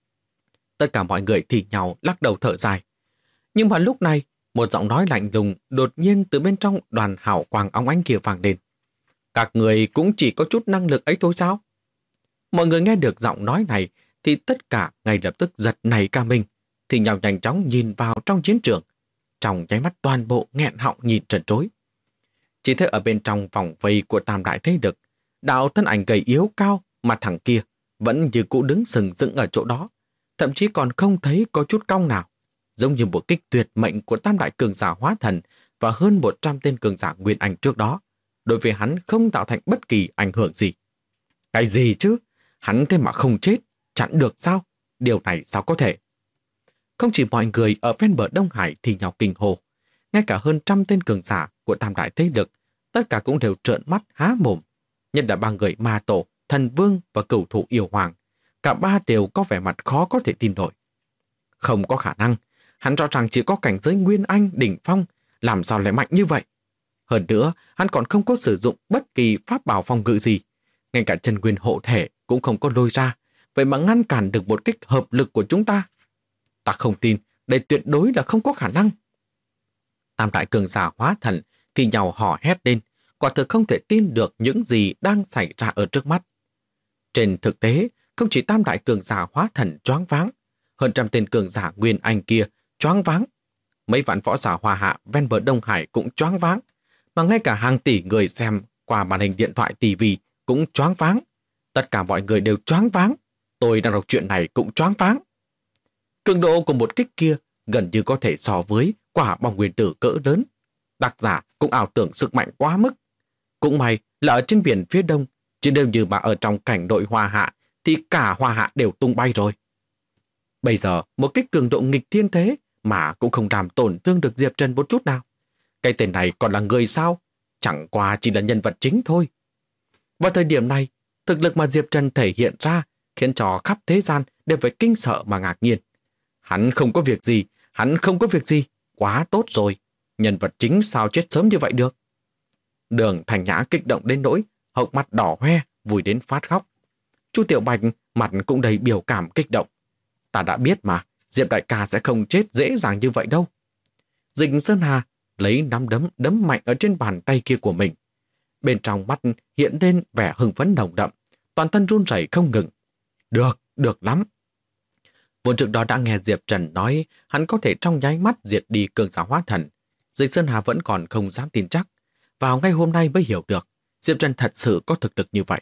Tất cả mọi người thì nhau lắc đầu thở dài. Nhưng mà lúc này, một giọng nói lạnh lùng đột nhiên từ bên trong đoàn hào quang óng ánh kia vang lên. Các người cũng chỉ có chút năng lực ấy thôi sao? Mọi người nghe được giọng nói này thì tất cả ngay lập tức giật nảy cả mình, thì nhau nhanh chóng nhìn vào trong chiến trường. Trong nháy mắt toàn bộ nghẹn họng nhìn trần trối. Chỉ thấy ở bên trong vòng vây của tam đại thế lực, đạo thân ảnh gầy yếu cao mặt thẳng kia vẫn như cũ đứng sừng sững ở chỗ đó, thậm chí còn không thấy có chút cong nào, giống như một kích tuyệt mệnh của tam đại cường giả hóa thần và hơn 100 tên cường giả Nguyên Anh trước đó, đối với hắn không tạo thành bất kỳ ảnh hưởng gì. Cái gì chứ? Hắn thế mà không chết, chặn được sao? Điều này sao có thể? Không chỉ mọi người ở ven bờ Đông Hải thì nhau kinh hồ, ngay cả hơn 100 tên cường giả của tam đại thế lực, tất cả cũng đều trợn mắt há mồm. Nhất là 3 người Ma Tổ, Thần Vương và Cửu Thủ Yêu Hoàng, cả ba đều có vẻ mặt khó có thể tin nổi. Không có khả năng, hắn rõ ràng chỉ có cảnh giới Nguyên Anh đỉnh phong, làm sao lại mạnh như vậy? Hơn nữa, hắn còn không có sử dụng bất kỳ pháp bảo phòng ngự gì. Ngay cả chân nguyên hộ thể cũng không có lôi ra, vậy mà ngăn cản được một kích hợp lực của chúng ta. Ta không tin, đây tuyệt đối là không có khả năng. Tam đại cường giả hóa thần thì nhào hò hét lên, quả thực không thể tin được những gì đang xảy ra ở trước mắt. Trên thực tế, không chỉ tam đại cường giả hóa thần choáng váng, hơn trăm tên cường giả Nguyên Anh kia choáng váng. Mấy vạn võ giả Hoa Hạ ven bờ Đông Hải cũng choáng váng, mà ngay cả hàng tỷ người xem qua màn hình điện thoại TV cũng choáng váng. Tất cả mọi người đều choáng váng. Tôi đang đọc chuyện này cũng choáng váng. Cường độ của một kích kia gần như có thể so với quả bom nguyên tử cỡ lớn. Đặc giả cũng ảo tưởng sức mạnh quá mức. Cũng may là ở trên biển phía đông, chứ nếu như mà ở trong cảnh đội Hoa Hạ thì cả Hoa Hạ đều tung bay rồi. Bây giờ một kích cường độ nghịch thiên thế mà cũng không làm tổn thương được Diệp Trần một chút nào. Cái tên này còn là người sao? Chẳng qua chỉ là nhân vật chính thôi. Vào thời điểm này, thực lực mà Diệp Trần thể hiện ra khiến cho khắp thế gian đều phải kinh sợ mà ngạc nhiên. Hắn không có việc gì, quá tốt rồi. Nhân vật chính sao chết sớm như vậy được? Đường Thành Nhã kích động đến nỗi hốc mắt đỏ hoe, vui đến phát khóc. Chu Tiểu Bạch mặt cũng đầy biểu cảm kích động. Ta đã biết mà, Diệp đại ca sẽ không chết dễ dàng như vậy đâu. Dịch Sơn Hà lấy nắm đấm mạnh ở trên bàn tay kia của mình. Bên trong mắt hiện lên vẻ hưng phấn nồng đậm, toàn thân run rẩy không ngừng. Được lắm. Vốn trước đó đã nghe Diệp Trần nói hắn có thể trong nháy mắt diệt đi cường giả hóa thần. Dịch Sơn Hà vẫn còn không dám tin chắc. Vào ngay hôm nay mới hiểu được Diệp Trần thật sự có thực lực như vậy.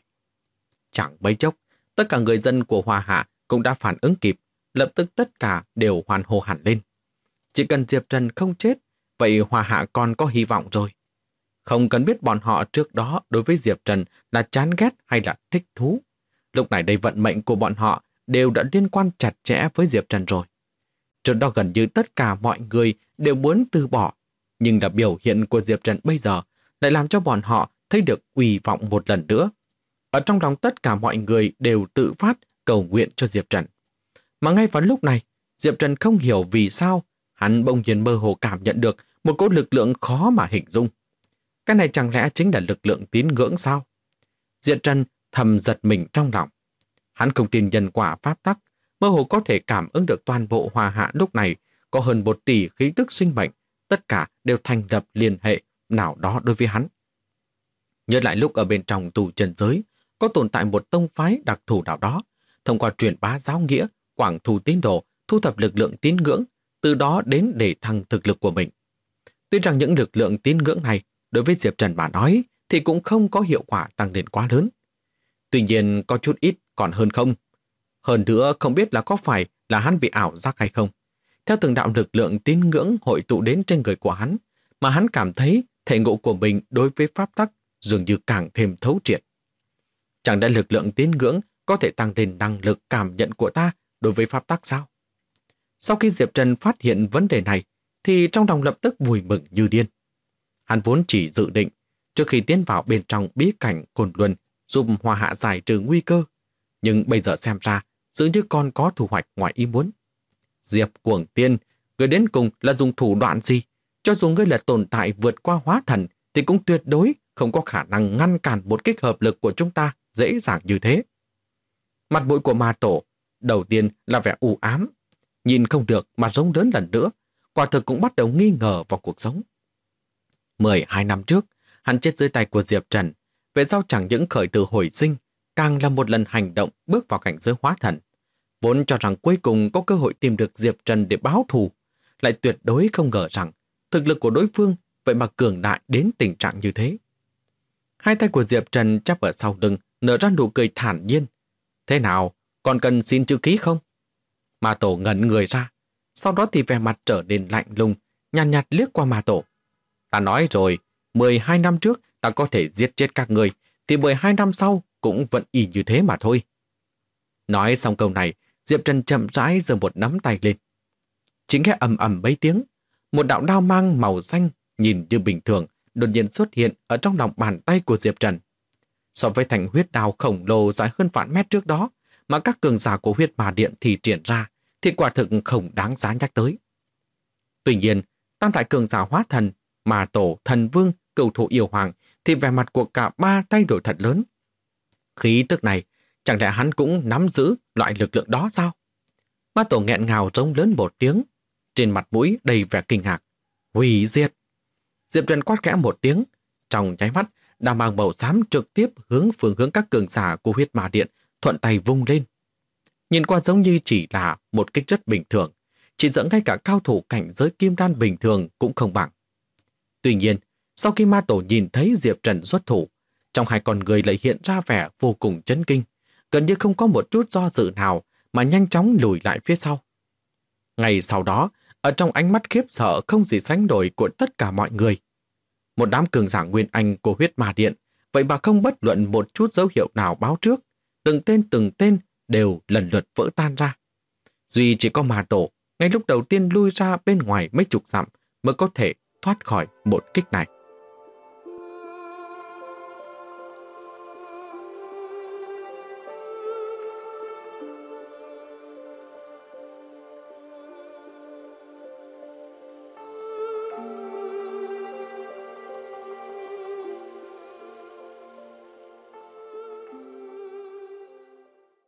Chẳng mấy chốc, tất cả người dân của Hoa Hạ cũng đã phản ứng kịp, lập tức tất cả đều hoan hô hẳn lên. Chỉ cần Diệp Trần không chết, vậy Hoa Hạ còn có hy vọng rồi. Không cần biết bọn họ trước đó đối với Diệp Trần là chán ghét hay là thích thú. Lúc này đây vận mệnh của bọn họ đều đã liên quan chặt chẽ với Diệp Trần rồi. Trước đó gần như tất cả mọi người đều muốn từ bỏ, nhưng là biểu hiện của Diệp Trần bây giờ lại làm cho bọn họ thấy được uy vọng một lần nữa. Ở trong lòng tất cả mọi người đều tự phát cầu nguyện cho Diệp Trần. Mà ngay vào lúc này, Diệp Trần không hiểu vì sao hắn bỗng nhiên mơ hồ cảm nhận được một cỗ lực lượng khó mà hình dung. Cái này chẳng lẽ chính là lực lượng tín ngưỡng sao? Diệp Trần thầm giật mình trong lòng. Hắn không tin nhân quả pháp tắc, mơ hồ có thể cảm ứng được toàn bộ Hoa Hạ lúc này có hơn 1 tỷ khí tức sinh mệnh, tất cả đều thành lập liên hệ nào đó đối với hắn. Nhớ lại lúc ở bên trong tù trần giới, có tồn tại một tông phái đặc thù nào đó, thông qua truyền bá giáo nghĩa, quảng thù tín đồ, thu thập lực lượng tín ngưỡng, từ đó đến để thăng thực lực của mình. Tuy rằng những lực lượng tín ngưỡng này đối với Diệp Trần mà nói thì cũng không có hiệu quả tăng lên quá lớn. Tuy nhiên có chút ít còn hơn không. Hơn nữa không biết là có phải là hắn bị ảo giác hay không. Theo từng đạo lực lượng tín ngưỡng hội tụ đến trên người của hắn, mà hắn cảm thấy thể ngộ của mình đối với pháp tắc dường như càng thêm thấu triệt. Chẳng lẽ lực lượng tín ngưỡng có thể tăng lên năng lực cảm nhận của ta đối với pháp tắc sao? Sau khi Diệp Trần phát hiện vấn đề này, thì trong lòng lập tức vui mừng như điên. Hắn vốn chỉ dự định, trước khi tiến vào bên trong bí cảnh Côn Luân, giúp Hoa Hạ giải trừ nguy cơ. Nhưng bây giờ xem ra, dường như còn có thu hoạch ngoài ý muốn. Diệp Cuồng Tiên, người đến cùng là dùng thủ đoạn gì? Cho dù ngươi là tồn tại vượt qua hóa thần, thì cũng tuyệt đối không có khả năng ngăn cản một kích hợp lực của chúng ta dễ dàng như thế. Mặt mũi của Ma Tổ, đầu tiên là vẻ u ám, nhìn không được mà rống lớn lần nữa, quả thực cũng bắt đầu nghi ngờ vào cuộc sống. 12 năm trước, hắn chết dưới tay của Diệp Trần, về sau chẳng những khởi tử hồi sinh, càng là một lần hành động bước vào cảnh giới hóa thần. Vốn cho rằng cuối cùng có cơ hội tìm được Diệp Trần để báo thù, lại tuyệt đối không ngờ rằng thực lực của đối phương vậy mà cường đại đến tình trạng như thế. Hai tay của Diệp Trần chắp ở sau lưng, nở ra nụ cười thản nhiên. Thế nào, còn cần xin chữ ký không? Ma Tổ ngẩn người ra, sau đó thì vẻ mặt trở nên lạnh lùng, nhàn nhạt liếc qua Ma Tổ. Ta nói rồi, 12 năm trước ta có thể giết chết các người, thì 12 năm sau cũng vẫn y như thế mà thôi. Nói xong câu này, Diệp Trần chậm rãi giơ một nắm tay lên. Chỉ nghe ầm ầm mấy tiếng, một đạo đao mang màu xanh nhìn như bình thường đột nhiên xuất hiện ở trong lòng bàn tay của Diệp Trần. So với thành huyết đao khổng lồ dài hơn vạn mét trước đó, mà các cường giả của huyết ma điện thì triển ra thì quả thực không đáng giá nhắc tới. Tuy nhiên, tam đại cường giả hóa thần, ma tổ, thần vương, cửu thủ yêu hoàng thì vẻ mặt của cả ba thay đổi thật lớn. Khí tức này, chẳng lẽ hắn cũng nắm giữ loại lực lượng đó sao? Ma tổ nghẹn ngào rống lớn một tiếng, trên mặt mũi đầy vẻ kinh ngạc. Hủy diệt! Diệp Trần quát khẽ một tiếng, trong nháy mắt, đàm bàng màu xám trực tiếp hướng phương hướng các cường giả của huyết ma điện thuận tay vung lên. Nhìn qua giống như chỉ là một kích rất bình thường, chỉ dẫn ngay cả cao thủ cảnh giới kim đan bình thường cũng không bằng. Tuy nhiên, sau khi ma tổ nhìn thấy Diệp Trần xuất thủ, trong hai con người lại hiện ra vẻ vô cùng chấn kinh, gần như không có một chút do dự nào mà nhanh chóng lùi lại phía sau. Ngay sau đó, ở trong ánh mắt khiếp sợ không gì sánh nổi của tất cả mọi người, một đám cường giả nguyên anh của huyết ma điện, vậy mà không bất luận một chút dấu hiệu nào báo trước, từng tên đều lần lượt vỡ tan ra. Duy chỉ có ma tổ, ngay lúc đầu tiên lui ra bên ngoài mấy chục dặm mới có thể thoát khỏi một kích này.